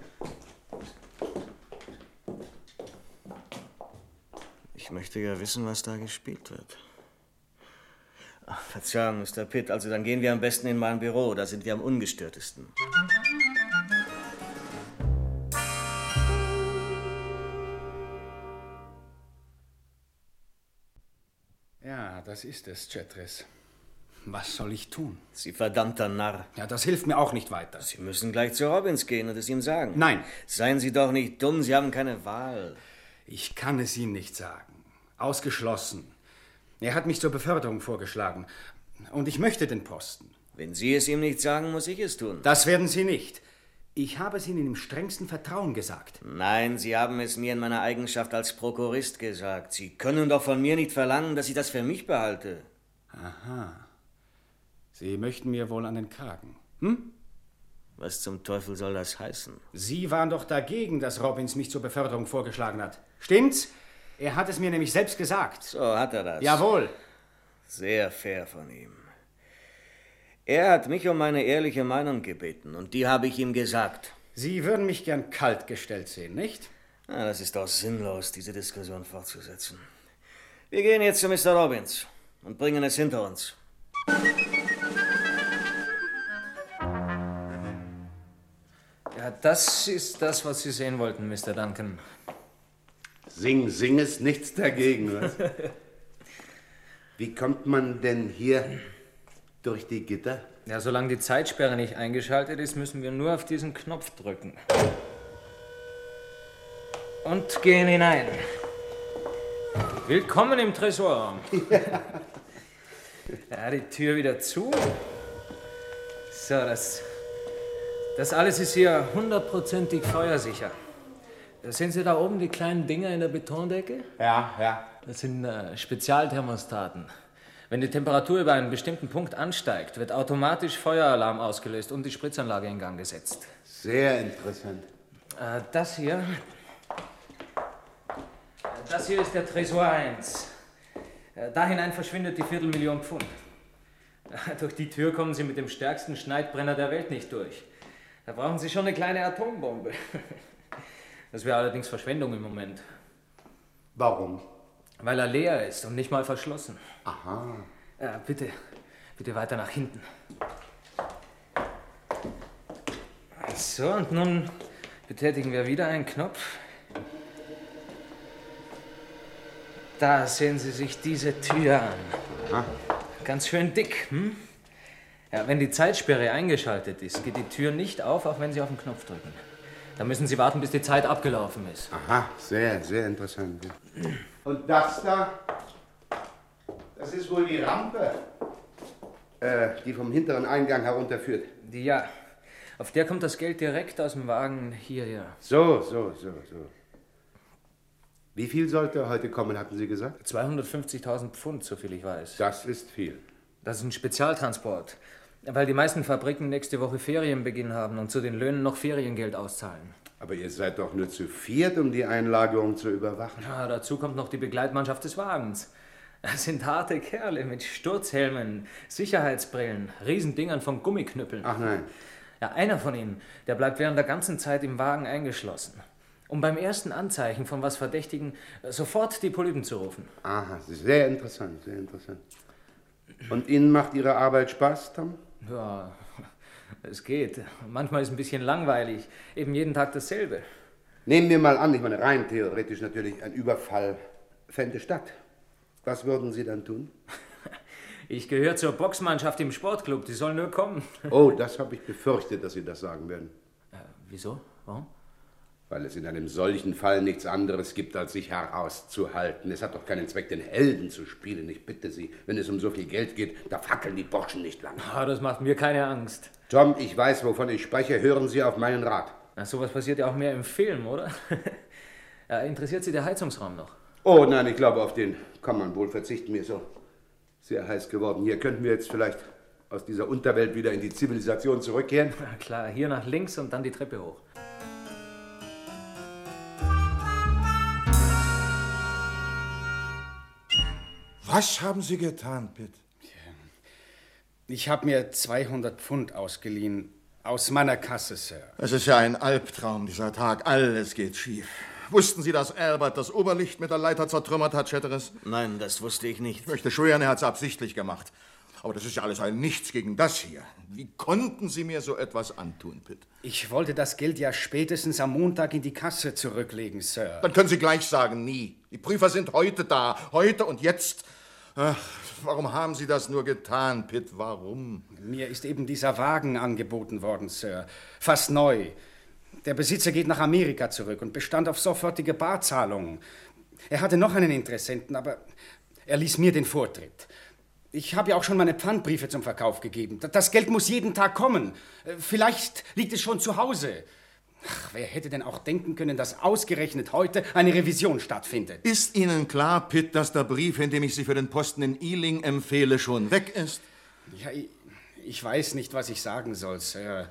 Ich möchte ja wissen, was da gespielt wird. Ach, Verzeihung, Mr. Pitt, also dann gehen wir am besten in mein Büro, da sind wir am ungestörtesten. Ja, das ist es, Chatteris. Was soll ich tun? Sie verdammter Narr. Ja, das hilft mir auch nicht weiter. Sie müssen gleich zu Robbins gehen und es ihm sagen. Nein. Seien Sie doch nicht dumm, Sie haben keine Wahl. Ich kann es ihm nicht sagen. Ausgeschlossen. Er hat mich zur Beförderung vorgeschlagen. Und ich möchte den Posten. Wenn Sie es ihm nicht sagen, muss ich es tun. Das werden Sie nicht. Ich habe es Ihnen im strengsten Vertrauen gesagt. Nein, Sie haben es mir in meiner Eigenschaft als Prokurist gesagt. Sie können doch von mir nicht verlangen, dass ich das für mich behalte. Aha. Sie möchten mir wohl an den Kragen. Hm? Was zum Teufel soll das heißen? Sie waren doch dagegen, dass Robbins mich zur Beförderung vorgeschlagen hat. Stimmt's? Er hat es mir nämlich selbst gesagt. So hat er das. Jawohl. Sehr fair von ihm. Er hat mich um meine ehrliche Meinung gebeten und die habe ich ihm gesagt. Sie würden mich gern kalt gestellt sehen, nicht? Ja, das ist doch sinnlos, diese Diskussion fortzusetzen. Wir gehen jetzt zu Mr. Robbins und bringen es hinter uns. Ja, das ist das, was Sie sehen wollten, Mr. Duncan. Sing ist nichts dagegen, was? Wie kommt man denn hier durch die Gitter? Ja, solange die Zeitsperre nicht eingeschaltet ist, müssen wir nur auf diesen Knopf drücken. Und gehen hinein. Willkommen im Tresor. Ja, die Tür wieder zu. So, das alles ist hier 100%ig feuersicher. Sehen Sie da oben die kleinen Dinger in der Betondecke? Ja. Das sind Spezialthermostaten. Wenn die Temperatur über einen bestimmten Punkt ansteigt, wird automatisch Feueralarm ausgelöst und die Spritzanlage in Gang gesetzt. Sehr interessant. Das hier ist der Tresor 1. Da hinein verschwindet die 250.000 Pfund. Durch die Tür kommen Sie mit dem stärksten Schneidbrenner der Welt nicht durch. Da brauchen Sie schon eine kleine Atombombe. Das wäre allerdings Verschwendung im Moment. Warum? Weil er leer ist und nicht mal verschlossen. Aha. Bitte weiter nach hinten. So, und nun betätigen wir wieder einen Knopf. Da sehen Sie sich diese Tür an. Aha. Ganz schön dick, hm? Ja, wenn die Zeitsperre eingeschaltet ist, geht die Tür nicht auf, auch wenn Sie auf den Knopf drücken. Da müssen Sie warten, bis die Zeit abgelaufen ist. Aha, sehr, sehr interessant. Und das da, das ist wohl die Rampe, die vom hinteren Eingang herunterführt. Ja, auf der kommt das Geld direkt aus dem Wagen hierher. So. Wie viel sollte heute kommen, hatten Sie gesagt? 250.000 Pfund, soviel ich weiß. Das ist viel. Das ist ein Spezialtransport, weil die meisten Fabriken nächste Woche Ferienbeginn haben und zu den Löhnen noch Feriengeld auszahlen. Aber ihr seid doch nur zu viert, um die Einlagerung zu überwachen. Ja, dazu kommt noch die Begleitmannschaft des Wagens. Das sind harte Kerle mit Sturzhelmen, Sicherheitsbrillen, Riesendingern von Gummiknüppeln. Ach nein. Ja, einer von ihnen, der bleibt während der ganzen Zeit im Wagen eingeschlossen. Um beim ersten Anzeichen von was Verdächtigen sofort die Polypen zu rufen. Aha, sehr interessant, sehr interessant. Und Ihnen macht Ihre Arbeit Spaß, Tom? Ja, es geht. Manchmal ist es ein bisschen langweilig. Eben jeden Tag dasselbe. Nehmen wir mal an, ich meine rein theoretisch natürlich, ein Überfall fände statt. Was würden Sie dann tun? Ich gehöre zur Boxmannschaft im Sportclub. Die sollen nur kommen. Oh, das habe ich befürchtet, dass Sie das sagen werden. Wieso? Warum? Weil es in einem solchen Fall nichts anderes gibt, als sich herauszuhalten. Es hat doch keinen Zweck, den Helden zu spielen. Ich bitte Sie, wenn es um so viel Geld geht, da fackeln die Burschen nicht lang. Ah, das macht mir keine Angst. Tom, ich weiß, wovon ich spreche. Hören Sie auf meinen Rat. Na, sowas passiert ja auch mehr im Film, oder? Interessiert Sie der Heizungsraum noch? Oh nein, ich glaube, auf den kann man wohl verzichten. Mir ist so sehr heiß geworden. Hier könnten wir jetzt vielleicht aus dieser Unterwelt wieder in die Zivilisation zurückkehren. Na klar, hier nach links und dann die Treppe hoch. Was haben Sie getan, Pitt? Ich habe mir 200 Pfund ausgeliehen. Aus meiner Kasse, Sir. Es ist ja ein Albtraum, dieser Tag. Alles geht schief. Wussten Sie, dass Albert das Oberlicht mit der Leiter zertrümmert hat, Chatteris? Nein, das wusste ich nicht. Ich möchte schwören, er hat es absichtlich gemacht. Aber das ist ja alles ein Nichts gegen das hier. Wie konnten Sie mir so etwas antun, Pitt? Ich wollte das Geld ja spätestens am Montag in die Kasse zurücklegen, Sir. Dann können Sie gleich sagen, nie. Die Prüfer sind heute da. Heute und jetzt. Ach, warum haben Sie das nur getan, Pitt? Warum? Mir ist eben dieser Wagen angeboten worden, Sir. Fast neu. Der Besitzer geht nach Amerika zurück und bestand auf sofortige Barzahlungen. Er hatte noch einen Interessenten, aber er ließ mir den Vortritt. Ich habe ja auch schon meine Pfandbriefe zum Verkauf gegeben. Das Geld muss jeden Tag kommen. Vielleicht liegt es schon zu Hause. Ach, wer hätte denn auch denken können, dass ausgerechnet heute eine Revision stattfindet? Ist Ihnen klar, Pitt, dass der Brief, in dem ich Sie für den Posten in Ealing empfehle, schon weg ist? Ja, ich weiß nicht, was ich sagen soll, Sir.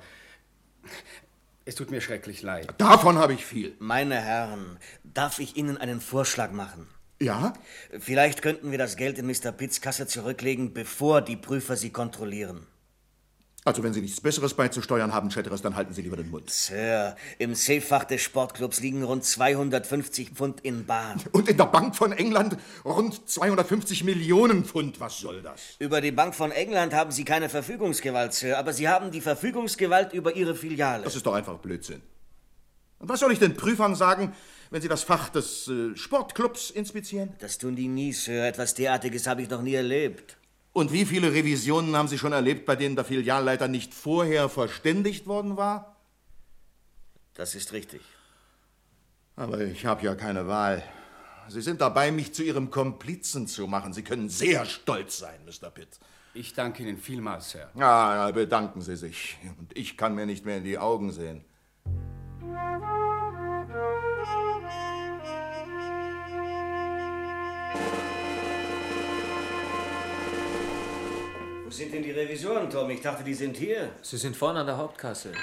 Es tut mir schrecklich leid. Davon habe ich viel. Meine Herren, darf ich Ihnen einen Vorschlag machen? Ja? Vielleicht könnten wir das Geld in Mr. Pitts Kasse zurücklegen, bevor die Prüfer Sie kontrollieren. Also wenn Sie nichts Besseres beizusteuern haben, Chatteris, dann halten Sie lieber den Mund. Sir, im Safefach des Sportclubs liegen rund 250 Pfund in Bar. Und in der Bank von England rund 250 Millionen Pfund. Was soll das? Über die Bank von England haben Sie keine Verfügungsgewalt, Sir, aber Sie haben die Verfügungsgewalt über Ihre Filiale. Das ist doch einfach Blödsinn. Und was soll ich den Prüfern sagen, wenn sie das Fach des Sportclubs inspizieren? Das tun die nie, Sir. Etwas derartiges habe ich noch nie erlebt. Und wie viele Revisionen haben Sie schon erlebt, bei denen der Filialleiter nicht vorher verständigt worden war? Das ist richtig. Aber ich habe ja keine Wahl. Sie sind dabei, mich zu Ihrem Komplizen zu machen. Sie können sehr stolz sein, Mr. Pitt. Ich danke Ihnen vielmals, Sir. Ja, bedanken Sie sich. Und ich kann mir nicht mehr in die Augen sehen. Wo sind denn die Revisoren, Tom? Ich dachte, die sind hier. Sie sind vorne an der Hauptkasse.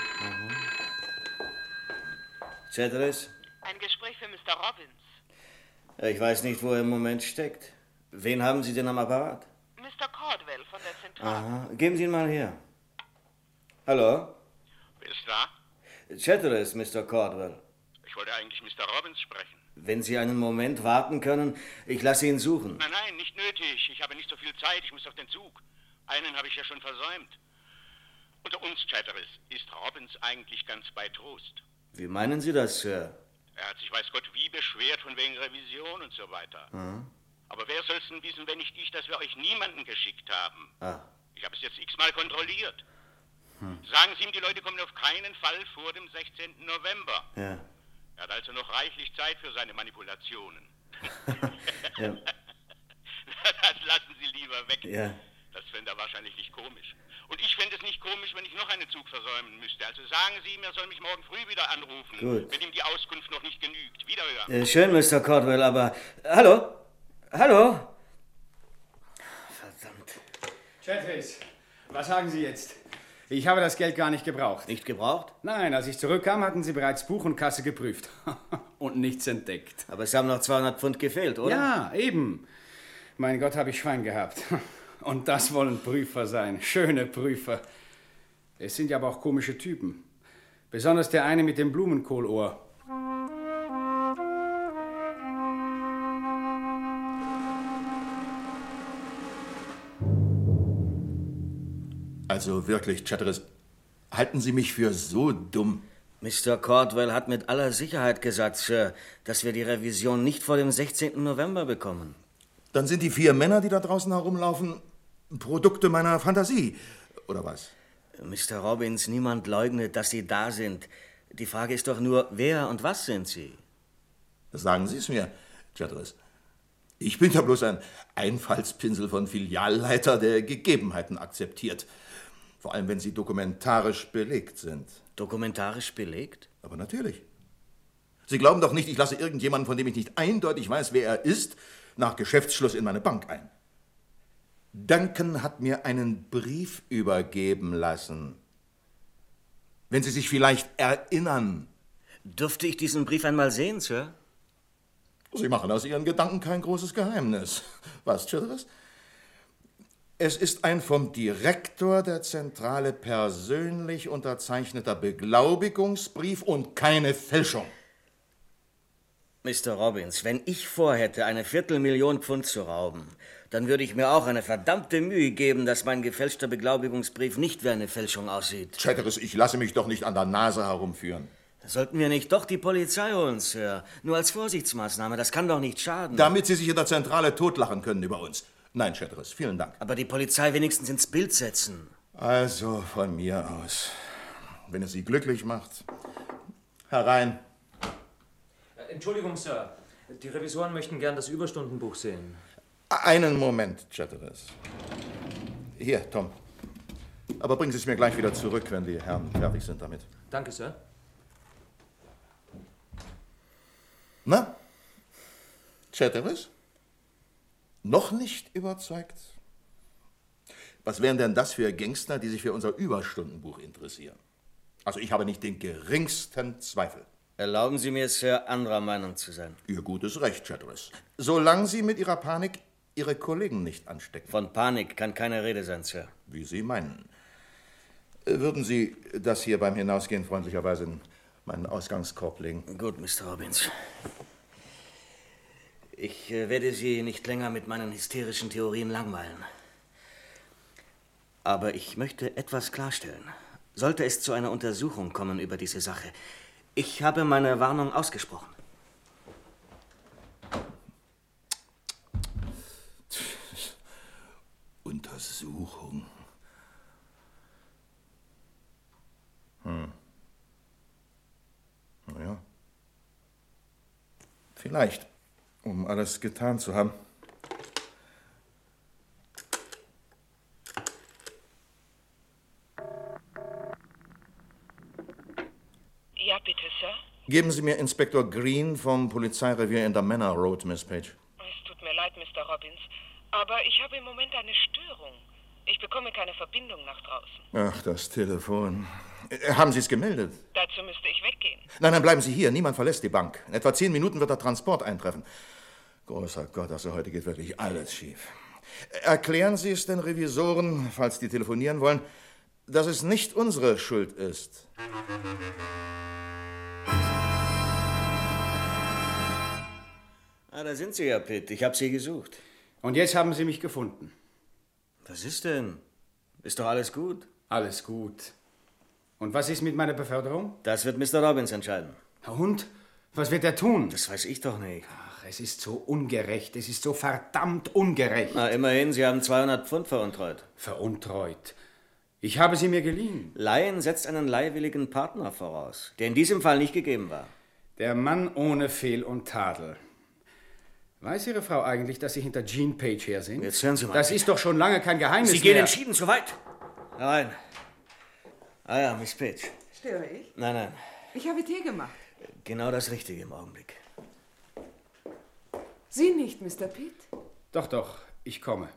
Chatteris? Ein Gespräch für Mr. Robbins. Ich weiß nicht, wo er im Moment steckt. Wen haben Sie denn am Apparat? Mr. Caldwell von der Zentrale. Aha. Geben Sie ihn mal her. Hallo? Wer ist da? Chatteris, Mr. Caldwell. Ich wollte eigentlich Mr. Robbins sprechen. Wenn Sie einen Moment warten können, ich lasse ihn suchen. Nein, nicht nötig. Ich habe nicht so viel Zeit. Ich muss auf den Zug. Einen habe ich ja schon versäumt. Unter uns, Chatteris, ist Robbins eigentlich ganz bei Trost. Wie meinen Sie das, Sir? Er hat sich weiß Gott wie beschwert von wegen Revision und so weiter. Mhm. Aber wer soll's denn wissen, wenn nicht ich, dass wir euch niemanden geschickt haben? Ah. Ich habe es jetzt x-mal kontrolliert. Sagen Sie ihm, die Leute kommen auf keinen Fall vor dem 16. November. Ja. Er hat also noch reichlich Zeit für seine Manipulationen. Ja. Das lassen Sie lieber weg. Ja. Das fände er wahrscheinlich nicht komisch. Und ich fände es nicht komisch, wenn ich noch einen Zug versäumen müsste. Also sagen Sie ihm, er soll mich morgen früh wieder anrufen, Gut. wenn ihm die Auskunft noch nicht genügt. Wiederhören. Schön, Mr. Caldwell, aber... Hallo? Hallo? Verdammt. Chatteris, was sagen Sie jetzt? Ich habe das Geld gar nicht gebraucht. Nicht gebraucht? Nein, als ich zurückkam, hatten Sie bereits Buch und Kasse geprüft. Und nichts entdeckt. Aber es haben noch 200 Pfund gefehlt, oder? Ja, eben. Mein Gott, habe ich Schwein gehabt. Und das wollen Prüfer sein. Schöne Prüfer. Es sind ja aber auch komische Typen. Besonders der eine mit dem Blumenkohlohr. Also wirklich, Chatteris, halten Sie mich für so dumm? Mr. Caldwell hat mit aller Sicherheit gesagt, Sir, dass wir die Revision nicht vor dem 16. November bekommen. Dann sind die 4 Männer, die da draußen herumlaufen, Produkte meiner Fantasie, oder was? Mr. Robbins, niemand leugnet, dass Sie da sind. Die Frage ist doch nur, wer und was sind Sie? Sagen Sie es mir, Chatteris. Ich bin ja bloß ein Einfallspinsel von Filialleiter, der Gegebenheiten akzeptiert. Vor allem, wenn sie dokumentarisch belegt sind. Dokumentarisch belegt? Aber natürlich. Sie glauben doch nicht, ich lasse irgendjemanden, von dem ich nicht eindeutig weiß, wer er ist, nach Geschäftsschluss in meine Bank ein. Duncan hat mir einen Brief übergeben lassen. Wenn Sie sich vielleicht erinnern. Dürfte ich diesen Brief einmal sehen, Sir? Sie machen aus Ihren Gedanken kein großes Geheimnis. Was, Chatteris? Es ist ein vom Direktor der Zentrale persönlich unterzeichneter Beglaubigungsbrief und keine Fälschung. Mr. Robbins, wenn ich vorhätte, eine 250.000 Pfund zu rauben, dann würde ich mir auch eine verdammte Mühe geben, dass mein gefälschter Beglaubigungsbrief nicht wie eine Fälschung aussieht. Chatteris, ich lasse mich doch nicht an der Nase herumführen. Sollten wir nicht doch die Polizei holen, Sir? Nur als Vorsichtsmaßnahme, das kann doch nicht schaden. Damit Sie sich in der Zentrale totlachen können über uns. Nein, Chatteris, vielen Dank. Aber die Polizei wenigstens ins Bild setzen. Also von mir aus. Wenn es Sie glücklich macht. Herein. Entschuldigung, Sir. Die Revisoren möchten gern das Überstundenbuch sehen. Einen Moment, Chatteris. Hier, Tom. Aber bringen Sie es mir gleich wieder zurück, wenn die Herren fertig sind damit. Danke, Sir. Na? Chatteris? Noch nicht überzeugt? Was wären denn das für Gangster, die sich für unser Überstundenbuch interessieren? Also ich habe nicht den geringsten Zweifel. Erlauben Sie mir, Sir, anderer Meinung zu sein. Ihr gutes Recht, Chatteris. Solange Sie mit Ihrer Panik Ihre Kollegen nicht anstecken. Von Panik kann keine Rede sein, Sir. Wie Sie meinen. Würden Sie das hier beim Hinausgehen freundlicherweise in meinen Ausgangskorb legen? Gut, Mr. Robbins. Ich werde Sie nicht länger mit meinen hysterischen Theorien langweilen. Aber ich möchte etwas klarstellen. Sollte es zu einer Untersuchung kommen über diese Sache, ich habe meine Warnung ausgesprochen. Untersuchung. Naja. Vielleicht, um alles getan zu haben. Ja, bitte, Sir. Geben Sie mir Inspektor Green vom Polizeirevier in der Manor Road, Miss Page. Es tut mir leid, Mr. Robbins, aber ich habe im Moment eine Störung. Ich bekomme keine Verbindung nach draußen. Ach, das Telefon. Haben Sie es gemeldet? Dazu müsste ich weggehen. Nein, bleiben Sie hier. Niemand verlässt die Bank. In etwa 10 Minuten wird der Transport eintreffen. Großer Gott, also heute geht wirklich alles schief. Erklären Sie es den Revisoren, falls die telefonieren wollen, dass es nicht unsere Schuld ist. Ah, da sind Sie ja, Pitt. Ich habe Sie gesucht. Und jetzt haben Sie mich gefunden. Was ist denn? Ist doch alles gut? Alles gut. Und was ist mit meiner Beförderung? Das wird Mr. Robbins entscheiden. Und? Was wird er tun? Das weiß ich doch nicht. Ach, es ist so ungerecht. Es ist so verdammt ungerecht. Na, immerhin, Sie haben 200 Pfund veruntreut. Veruntreut? Ich habe sie mir geliehen. Leihen setzt einen leihwilligen Partner voraus, der in diesem Fall nicht gegeben war. Der Mann ohne Fehl und Tadel. Weiß Ihre Frau eigentlich, dass Sie hinter Jean Page her sind? Jetzt hören Sie mal. Das ist doch schon lange kein Geheimnis Sie gehen mehr. entschieden zu weit. Herein. Ah ja, Miss Page. Störe ich? Nein. Ich habe Tee gemacht. Genau das Richtige im Augenblick. Sie nicht, Mr. Pitt? Doch, ich komme.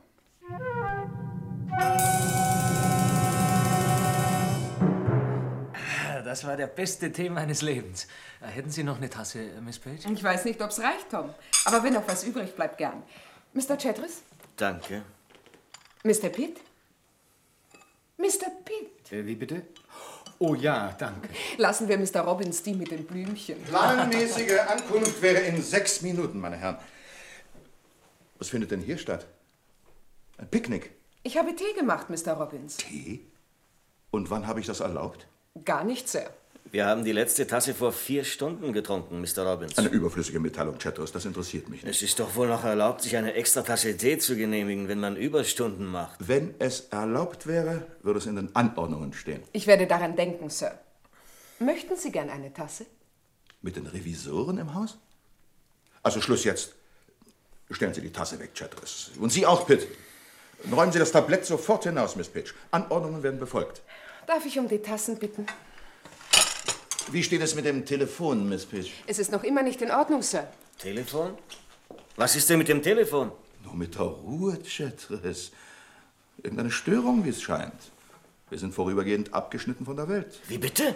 Das war der beste Tee meines Lebens. Hätten Sie noch eine Tasse, Miss Page? Ich weiß nicht, ob's reicht, Tom. Aber wenn noch was übrig bleibt, gern. Mr. Chatteris? Danke. Mr. Pitt? Mr. Pitt? Wie bitte? Oh ja, danke. Lassen wir Mr. Robbins die mit den Blümchen. Planmäßige Ankunft wäre in 6 Minuten, meine Herren. Was findet denn hier statt? Ein Picknick? Ich habe Tee gemacht, Mr. Robbins. Tee? Und wann habe ich das erlaubt? Gar nicht, Sir. Wir haben die letzte Tasse vor 4 Stunden getrunken, Mr. Robbins. Eine überflüssige Mitteilung, Chatteris, das interessiert mich nicht. Es ist doch wohl noch erlaubt, sich eine extra Tasse Tee zu genehmigen, wenn man Überstunden macht. Wenn es erlaubt wäre, würde es in den Anordnungen stehen. Ich werde daran denken, Sir. Möchten Sie gern eine Tasse? Mit den Revisoren im Haus? Also Schluss jetzt. Stellen Sie die Tasse weg, Chatteris. Und Sie auch, Pitt. Räumen Sie das Tablett sofort hinaus, Miss Page. Anordnungen werden befolgt. Darf ich um die Tassen bitten? Wie steht es mit dem Telefon, Miss Page? Es ist noch immer nicht in Ordnung, Sir. Telefon? Was ist denn mit dem Telefon? Nur mit der Ruhe, Chatteris. Irgendeine Störung, wie es scheint. Wir sind vorübergehend abgeschnitten von der Welt. Wie bitte?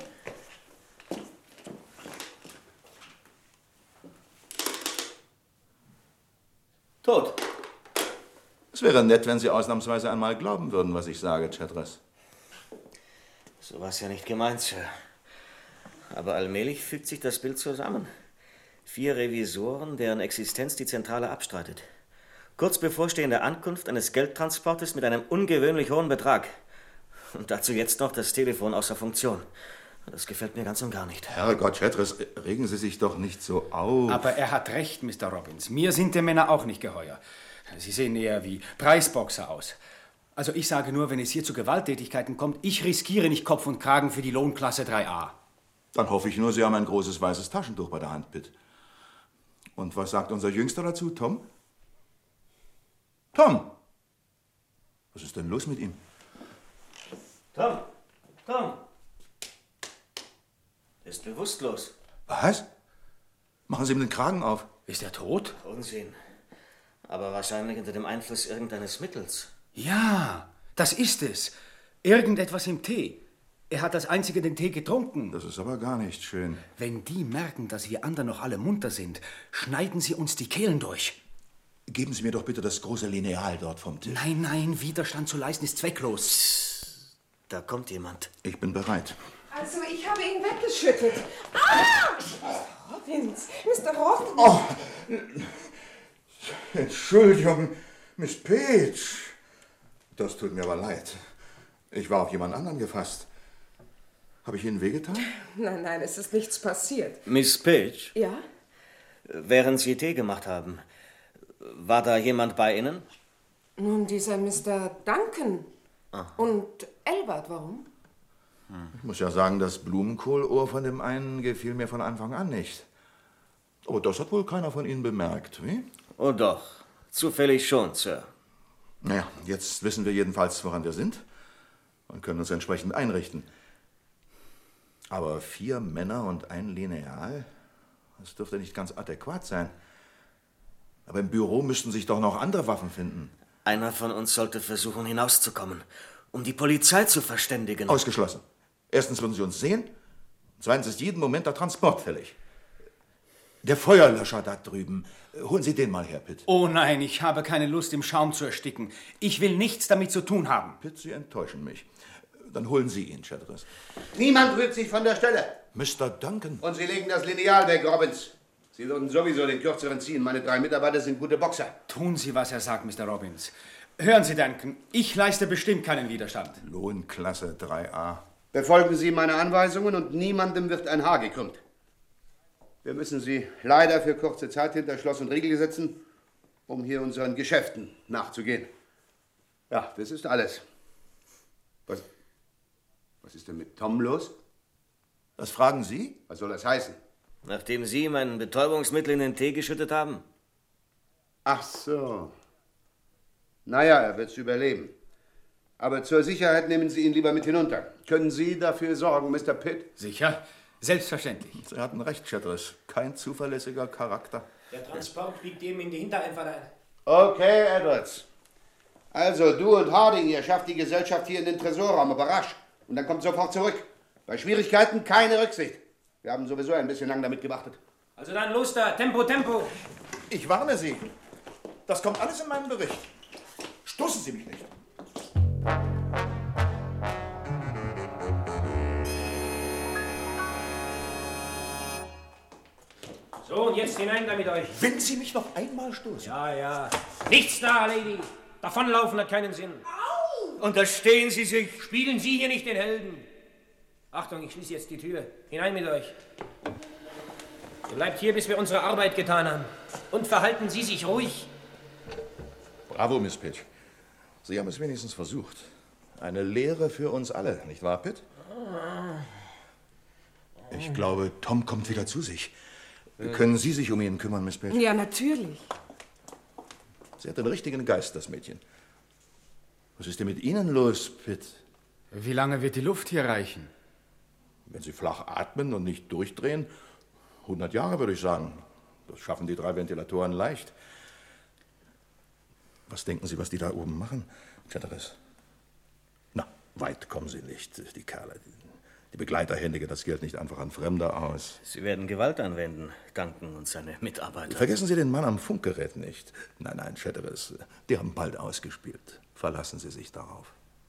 Tot. Es wäre nett, wenn Sie ausnahmsweise einmal glauben würden, was ich sage, Chatteris. So war es ja nicht gemeint, Sir. Aber allmählich fügt sich das Bild zusammen. 4 Revisoren, deren Existenz die Zentrale abstreitet. Kurz bevorstehende Ankunft eines Geldtransportes mit einem ungewöhnlich hohen Betrag. Und dazu jetzt noch das Telefon außer Funktion. Das gefällt mir ganz und gar nicht. Herrgott, Chatteris, regen Sie sich doch nicht so auf. Aber er hat recht, Mr. Robbins. Mir sind die Männer auch nicht geheuer. Sie sehen eher wie Preisboxer aus. Also ich sage nur, wenn es hier zu Gewalttätigkeiten kommt, ich riskiere nicht Kopf und Kragen für die Lohnklasse 3a. Dann hoffe ich nur, Sie haben ein großes weißes Taschentuch bei der Hand, Pitt. Und was sagt unser Jüngster dazu, Tom? Tom! Was ist denn los mit ihm? Tom! Tom! Er ist bewusstlos. Was? Machen Sie ihm den Kragen auf. Ist er tot? Unsinn. Aber wahrscheinlich unter dem Einfluss irgendeines Mittels. Ja, das ist es. Irgendetwas im Tee. Er hat als einziger den Tee getrunken. Das ist aber gar nicht schön. Wenn die merken, dass wir anderen noch alle munter sind, schneiden sie uns die Kehlen durch. Geben Sie mir doch bitte das große Lineal dort vom Tisch. Nein, nein, Widerstand zu leisten ist zwecklos. Da kommt jemand. Ich bin bereit. Also, ich habe ihn weggeschüttelt. Ah! Mr. Robbins! Mr. Robbins! Oh, Entschuldigung, Miss Page. Das tut mir aber leid. Ich war auf jemand anderen gefasst. Habe ich Ihnen wehgetan? Nein, nein, es ist nichts passiert. Miss Page? Ja? Während Sie Tee gemacht haben, war da jemand bei Ihnen? Nun, dieser Mr. Duncan. Aha. Und Albert, warum? Ich muss ja sagen, das Blumenkohlohr von dem einen gefiel mir von Anfang an nicht. Oh, das hat wohl keiner von Ihnen bemerkt, wie? Oh doch, zufällig schon, Sir. Naja, jetzt wissen wir jedenfalls, woran wir sind und können uns entsprechend einrichten. Aber 4 Männer und ein Lineal, das dürfte nicht ganz adäquat sein. Aber im Büro müssten sich doch noch andere Waffen finden. Einer von uns sollte versuchen, hinauszukommen, um die Polizei zu verständigen. Ausgeschlossen. Erstens würden Sie uns sehen, zweitens ist jeden Moment der Transport fällig. Der Feuerlöscher da drüben, holen Sie den mal her, Pitt. Oh nein, ich habe keine Lust, im Schaum zu ersticken. Ich will nichts damit zu tun haben. Pitt, Sie enttäuschen mich. Dann holen Sie ihn, Chatteris. Niemand rührt sich von der Stelle. Mr. Duncan. Und Sie legen das Lineal weg, Robbins. Sie würden sowieso den Kürzeren ziehen. Meine 3 Mitarbeiter sind gute Boxer. Tun Sie, was er sagt, Mr. Robbins. Hören Sie, Duncan, ich leiste bestimmt keinen Widerstand. Lohnklasse 3a. Befolgen Sie meine Anweisungen und niemandem wird ein Haar gekrümmt. Wir müssen Sie leider für kurze Zeit hinter Schloss und Riegel setzen, um hier unseren Geschäften nachzugehen. Ja, das ist alles. Was ist denn mit Tom los? Das fragen Sie? Was soll das heißen? Nachdem Sie ihm ein Betäubungsmittel in den Tee geschüttet haben? Ach so. Naja, er wird's überleben. Aber zur Sicherheit nehmen Sie ihn lieber mit hinunter. Können Sie dafür sorgen, Mr. Pitt? Sicher? Selbstverständlich. Sie hatten recht, Chatteris. Kein zuverlässiger Charakter. Der Transport fliegt ihm in die Hintereinfahrt ein. Okay, Edwards. Also, du und Harding, ihr schafft die Gesellschaft hier in den Tresorraum, aber rasch. Und dann kommt sofort zurück. Bei Schwierigkeiten keine Rücksicht. Wir haben sowieso ein bisschen lang damit gewartet. Also dann los da, Tempo, Tempo. Ich warne Sie. Das kommt alles in meinem Bericht. Stoßen Sie mich nicht. So, und jetzt hinein da mit euch. Wenn Sie mich noch einmal stoßen. Ja, ja. Nichts da, Lady. Davonlaufen hat keinen Sinn. Unterstehen Sie sich. Spielen Sie hier nicht den Helden. Achtung, ich schließe jetzt die Tür. Hinein mit euch. Ihr bleibt hier, bis wir unsere Arbeit getan haben. Und verhalten Sie sich ruhig. Bravo, Miss Page. Sie haben es wenigstens versucht. Eine Lehre für uns alle, nicht wahr, Pitt? Ich glaube, Tom kommt wieder zu sich. Können Sie sich um ihn kümmern, Miss Page? Ja, natürlich. Sie hat den richtigen Geist, das Mädchen. Was ist denn mit Ihnen los, Pitt? Wie lange wird die Luft hier reichen? Wenn Sie flach atmen und nicht durchdrehen, 100 Jahre, würde ich sagen. Das schaffen die 3 Ventilatoren leicht. Was denken Sie, was die da oben machen, Chatteris? Na, weit kommen sie nicht, die Kerle. Die Begleiter händigen das Geld nicht einfach an Fremde aus. Sie werden Gewalt anwenden, Duncan und seine Mitarbeiter. Vergessen Sie den Mann am Funkgerät nicht. Nein, nein, Chatteris, die haben bald ausgespielt. Verlassen Sie sich darauf.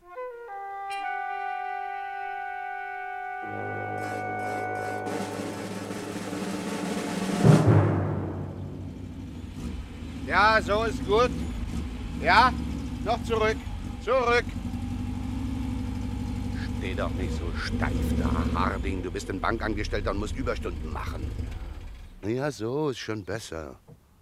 Ja, so ist gut. Ja, noch zurück. Zurück. Steh doch nicht so steif da, Harding. Du bist ein Bankangestellter und musst Überstunden machen. Ja, so ist schon besser.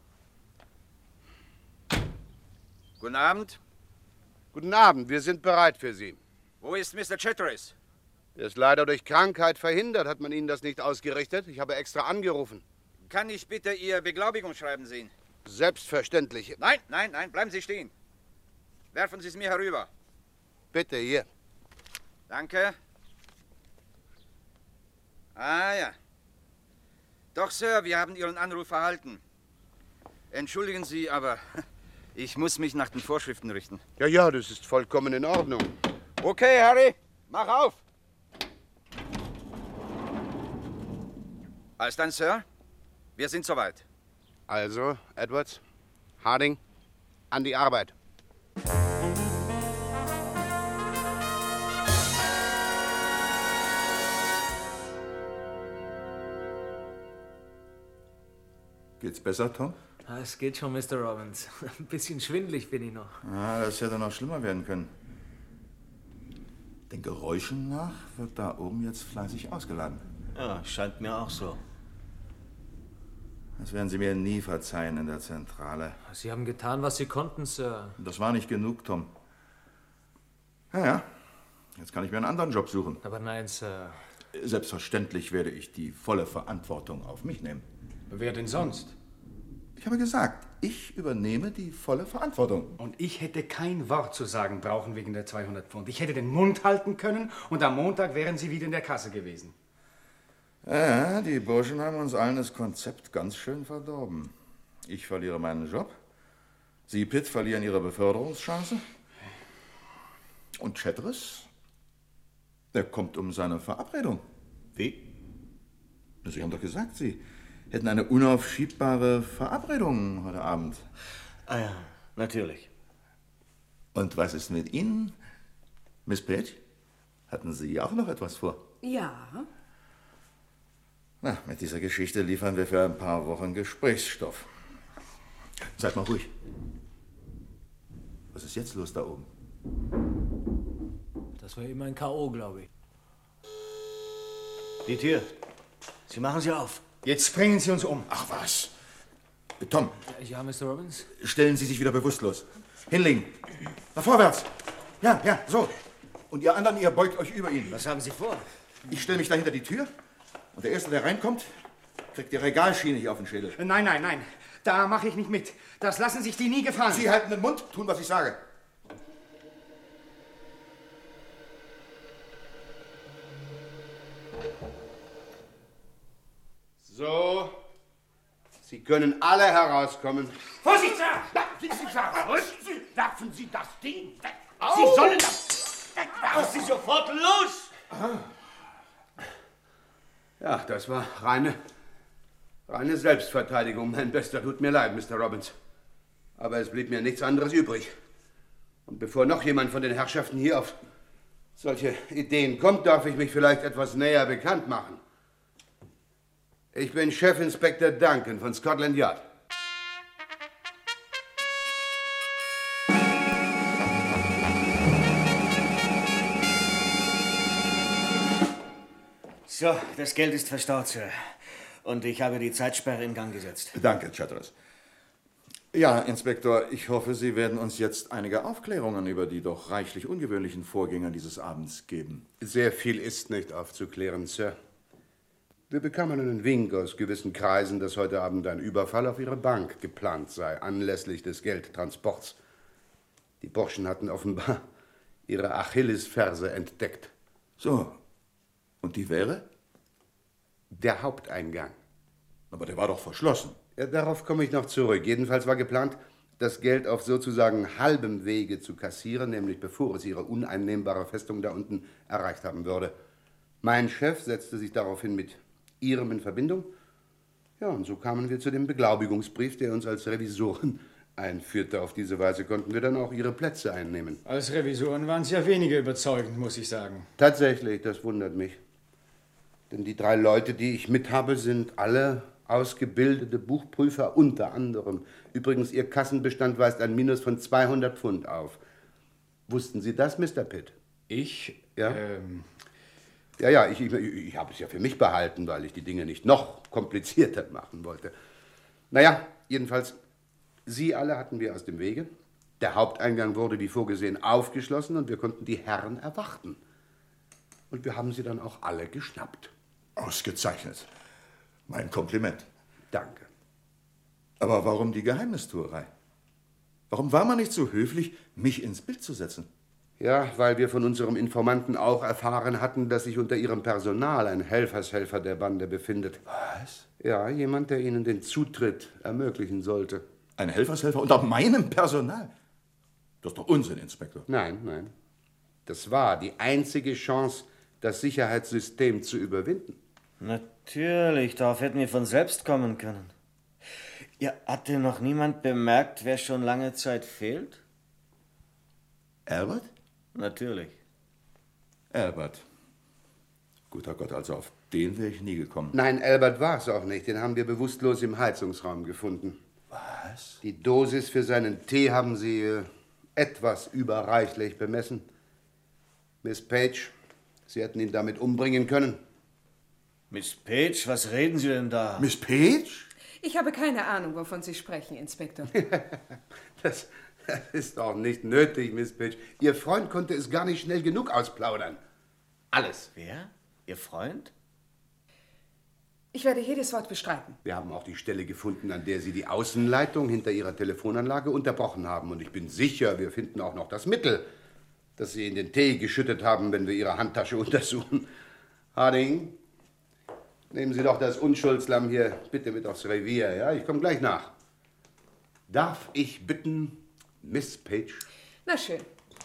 Guten Abend. Guten Abend, wir sind bereit für Sie. Wo ist Mr. Chatteris? Er ist leider durch Krankheit verhindert. Hat man Ihnen das nicht ausgerichtet? Ich habe extra angerufen. Kann ich bitte Ihr Beglaubigungsschreiben sehen? Selbstverständlich. Nein, nein, nein, bleiben Sie stehen. Werfen Sie es mir herüber. Bitte, hier. Danke. Ah ja. Doch, Sir, wir haben Ihren Anruf erhalten. Entschuldigen Sie, aber ich muss mich nach den Vorschriften richten. Ja, ja, das ist vollkommen in Ordnung. Okay, Harry, mach auf. Alles dann, Sir. Wir sind soweit. Also, Edwards, Harding, an die Arbeit. Geht's besser, Tom? Es geht schon, Mr. Robbins. Ein bisschen schwindelig bin ich noch. Ah, das hätte noch schlimmer werden können. Den Geräuschen nach wird da oben jetzt fleißig ausgeladen. Ja, scheint mir auch so. Das werden Sie mir nie verzeihen in der Zentrale. Sie haben getan, was Sie konnten, Sir. Das war nicht genug, Tom. Ja, jetzt kann ich mir einen anderen Job suchen. Aber nein, Sir. Selbstverständlich werde ich die volle Verantwortung auf mich nehmen. Wer denn sonst? Ich habe gesagt, ich übernehme die volle Verantwortung. Und ich hätte kein Wort zu sagen brauchen wegen der 200 Pfund. Ich hätte den Mund halten können und am Montag wären Sie wieder in der Kasse gewesen. Ja, die Burschen haben uns allen das Konzept ganz schön verdorben. Ich verliere meinen Job. Sie, Pitt, verlieren ihre Beförderungschance. Und Chatteris, der kommt um seine Verabredung. Wie? Sie haben doch gesagt, Sie hätten eine unaufschiebbare Verabredung heute Abend. Ah ja, natürlich. Und was ist mit Ihnen, Miss Page? Hatten Sie auch noch etwas vor? Ja. Na, mit dieser Geschichte liefern wir für ein paar Wochen Gesprächsstoff. Seid mal ruhig. Was ist jetzt los da oben? Das war immer ein K.O., glaube ich. Die Tür. Sie machen sie auf. Jetzt bringen Sie uns um. Ach was. Tom. Ja, Mr. Robbins? Stellen Sie sich wieder bewusstlos. Hinlegen. Nach vorwärts. Ja, ja, so. Und ihr anderen, ihr beugt euch über ihn. Was haben Sie vor? Ich stelle mich da hinter die Tür. Und der Erste, der reinkommt, kriegt die Regalschiene hier auf den Schädel. Nein, nein, nein. Da mache ich nicht mit. Das lassen sich die nie gefallen. Sie halten den Mund, tun, was ich sage. So, Sie können alle herauskommen. Vorsicht, Sir! Werfen Sie das Ding weg! Sie sollen das wegwerfen! Sie sofort los! Ja, das war reine Selbstverteidigung, mein Bester. Tut mir leid, Mr. Robbins. Aber es blieb mir nichts anderes übrig. Und bevor noch jemand von den Herrschaften hier auf solche Ideen kommt, darf ich mich vielleicht etwas näher bekannt machen. Ich bin Chefinspektor Duncan von Scotland Yard. So, das Geld ist verstaut, Sir. Und ich habe die Zeitsperre in Gang gesetzt. Danke, Chatteris. Ja, Inspektor, ich hoffe, Sie werden uns jetzt einige Aufklärungen über die doch reichlich ungewöhnlichen Vorgänge dieses Abends geben. Sehr viel ist nicht aufzuklären, Sir. Wir bekamen einen Wink aus gewissen Kreisen, dass heute Abend ein Überfall auf ihre Bank geplant sei, anlässlich des Geldtransports. Die Burschen hatten offenbar ihre Achillesferse entdeckt. So, und die wäre? Der Haupteingang. Aber der war doch verschlossen. Ja, darauf komme ich noch zurück. Jedenfalls war geplant, das Geld auf sozusagen halbem Wege zu kassieren, nämlich bevor es ihre uneinnehmbare Festung da unten erreicht haben würde. Mein Chef setzte sich daraufhin mit Ihrem in Verbindung. Ja, und so kamen wir zu dem Beglaubigungsbrief, der uns als Revisoren einführte. Auf diese Weise konnten wir dann auch Ihre Plätze einnehmen. Als Revisoren waren Sie ja weniger überzeugend, muss ich sagen. Tatsächlich, das wundert mich. Denn die 3 Leute, die ich mit habe, sind alle ausgebildete Buchprüfer, unter anderem. Übrigens, Ihr Kassenbestand weist ein Minus von 200 Pfund auf. Wussten Sie das, Mr. Pitt? Ich? Ja. Ja, ich habe es ja für mich behalten, weil ich die Dinge nicht noch komplizierter machen wollte. Naja, jedenfalls, Sie alle hatten wir aus dem Wege. Der Haupteingang wurde wie vorgesehen aufgeschlossen und wir konnten die Herren erwarten. Und wir haben sie dann auch alle geschnappt. Ausgezeichnet. Mein Kompliment. Danke. Aber warum die Geheimnistuerei? Warum war man nicht so höflich, mich ins Bild zu setzen? Ja, weil wir von unserem Informanten auch erfahren hatten, dass sich unter ihrem Personal ein Helfershelfer der Bande befindet. Was? Ja, jemand, der ihnen den Zutritt ermöglichen sollte. Ein Helfershelfer unter meinem Personal? Das ist doch Unsinn, Inspektor. Nein. Das war die einzige Chance, das Sicherheitssystem zu überwinden. Natürlich, darauf hätten wir von selbst kommen können. Ja, hat denn noch niemand bemerkt, wer schon lange Zeit fehlt? Albert? Natürlich. Albert. Guter Gott, also auf den wäre ich nie gekommen. Nein, Albert war es auch nicht. Den haben wir bewusstlos im Heizungsraum gefunden. Was? Die Dosis für seinen Tee haben Sie etwas überreichlich bemessen. Miss Page, Sie hätten ihn damit umbringen können. Miss Page, was reden Sie denn da? Miss Page? Ich habe keine Ahnung, wovon Sie sprechen, Inspektor. Das ist doch nicht nötig, Miss Page. Ihr Freund konnte es gar nicht schnell genug ausplaudern. Alles. Wer? Ihr Freund? Ich werde jedes Wort bestreiten. Wir haben auch die Stelle gefunden, an der Sie die Außenleitung hinter Ihrer Telefonanlage unterbrochen haben. Und ich bin sicher, wir finden auch noch das Mittel, das Sie in den Tee geschüttet haben, wenn wir Ihre Handtasche untersuchen. Harding, nehmen Sie doch das Unschuldslamm hier bitte mit aufs Revier. Ja, ich komme gleich nach. Darf ich bitten, Miss Page? Na schön.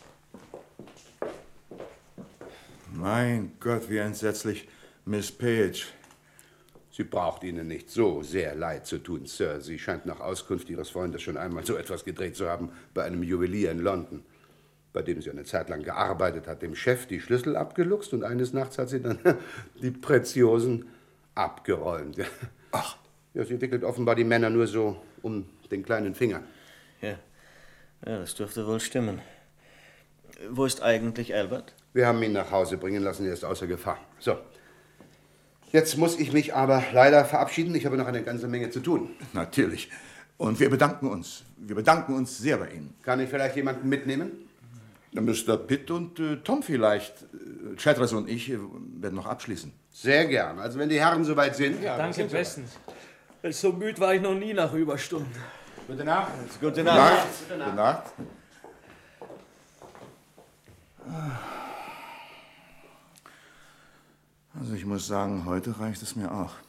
Mein Gott, wie entsetzlich. Miss Page. Sie braucht Ihnen nicht so sehr leid zu tun, Sir. Sie scheint nach Auskunft Ihres Freundes schon einmal so etwas gedreht zu haben bei einem Juwelier in London, bei dem sie eine Zeit lang gearbeitet hat, dem Chef die Schlüssel abgeluchst und eines Nachts hat sie dann die Preziosen abgeräumt. Ach. Ja, sie wickelt offenbar die Männer nur so um den kleinen Finger. Ja, das dürfte wohl stimmen. Wo ist eigentlich Albert? Wir haben ihn nach Hause bringen lassen, er ist außer Gefahr. So. Jetzt muss ich mich aber leider verabschieden. Ich habe noch eine ganze Menge zu tun. Natürlich. Und wir bedanken uns. Wir bedanken uns sehr bei Ihnen. Kann ich vielleicht jemanden mitnehmen? Mr. Pitt und Tom vielleicht. Chatteris und ich werden noch abschließen. Sehr gern. Also wenn die Herren soweit sind. Ja, danke bestens. So müde war ich noch nie nach Überstunden. Gute Nacht. Gute Nacht. Gute Nacht. Also ich muss sagen, heute reicht es mir auch.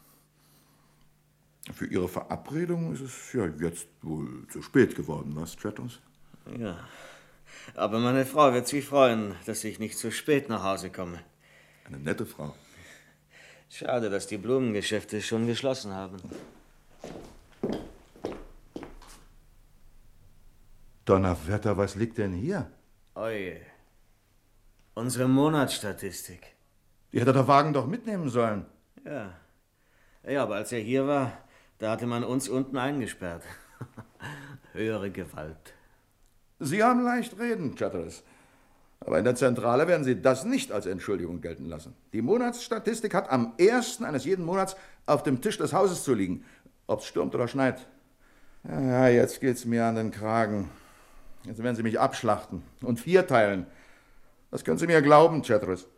Für Ihre Verabredung ist es ja jetzt wohl zu spät geworden, was, Chatteris? Ja, aber meine Frau wird sich freuen, dass ich nicht zu spät nach Hause komme. Eine nette Frau. Schade, dass die Blumengeschäfte schon geschlossen haben. Donnerwetter, was liegt denn hier? Oje. Unsere Monatsstatistik. Die hätte der Wagen doch mitnehmen sollen. Ja. Ja, aber als er hier war, da hatte man uns unten eingesperrt. Höhere Gewalt. Sie haben leicht reden, Chatteris. Aber in der Zentrale werden Sie das nicht als Entschuldigung gelten lassen. Die Monatsstatistik hat am 1. eines jeden Monats auf dem Tisch des Hauses zu liegen, ob es stürmt oder schneit. Ja, jetzt geht's mir an den Kragen. Jetzt werden Sie mich abschlachten und vierteilen. Das können Sie mir glauben, Chatteris.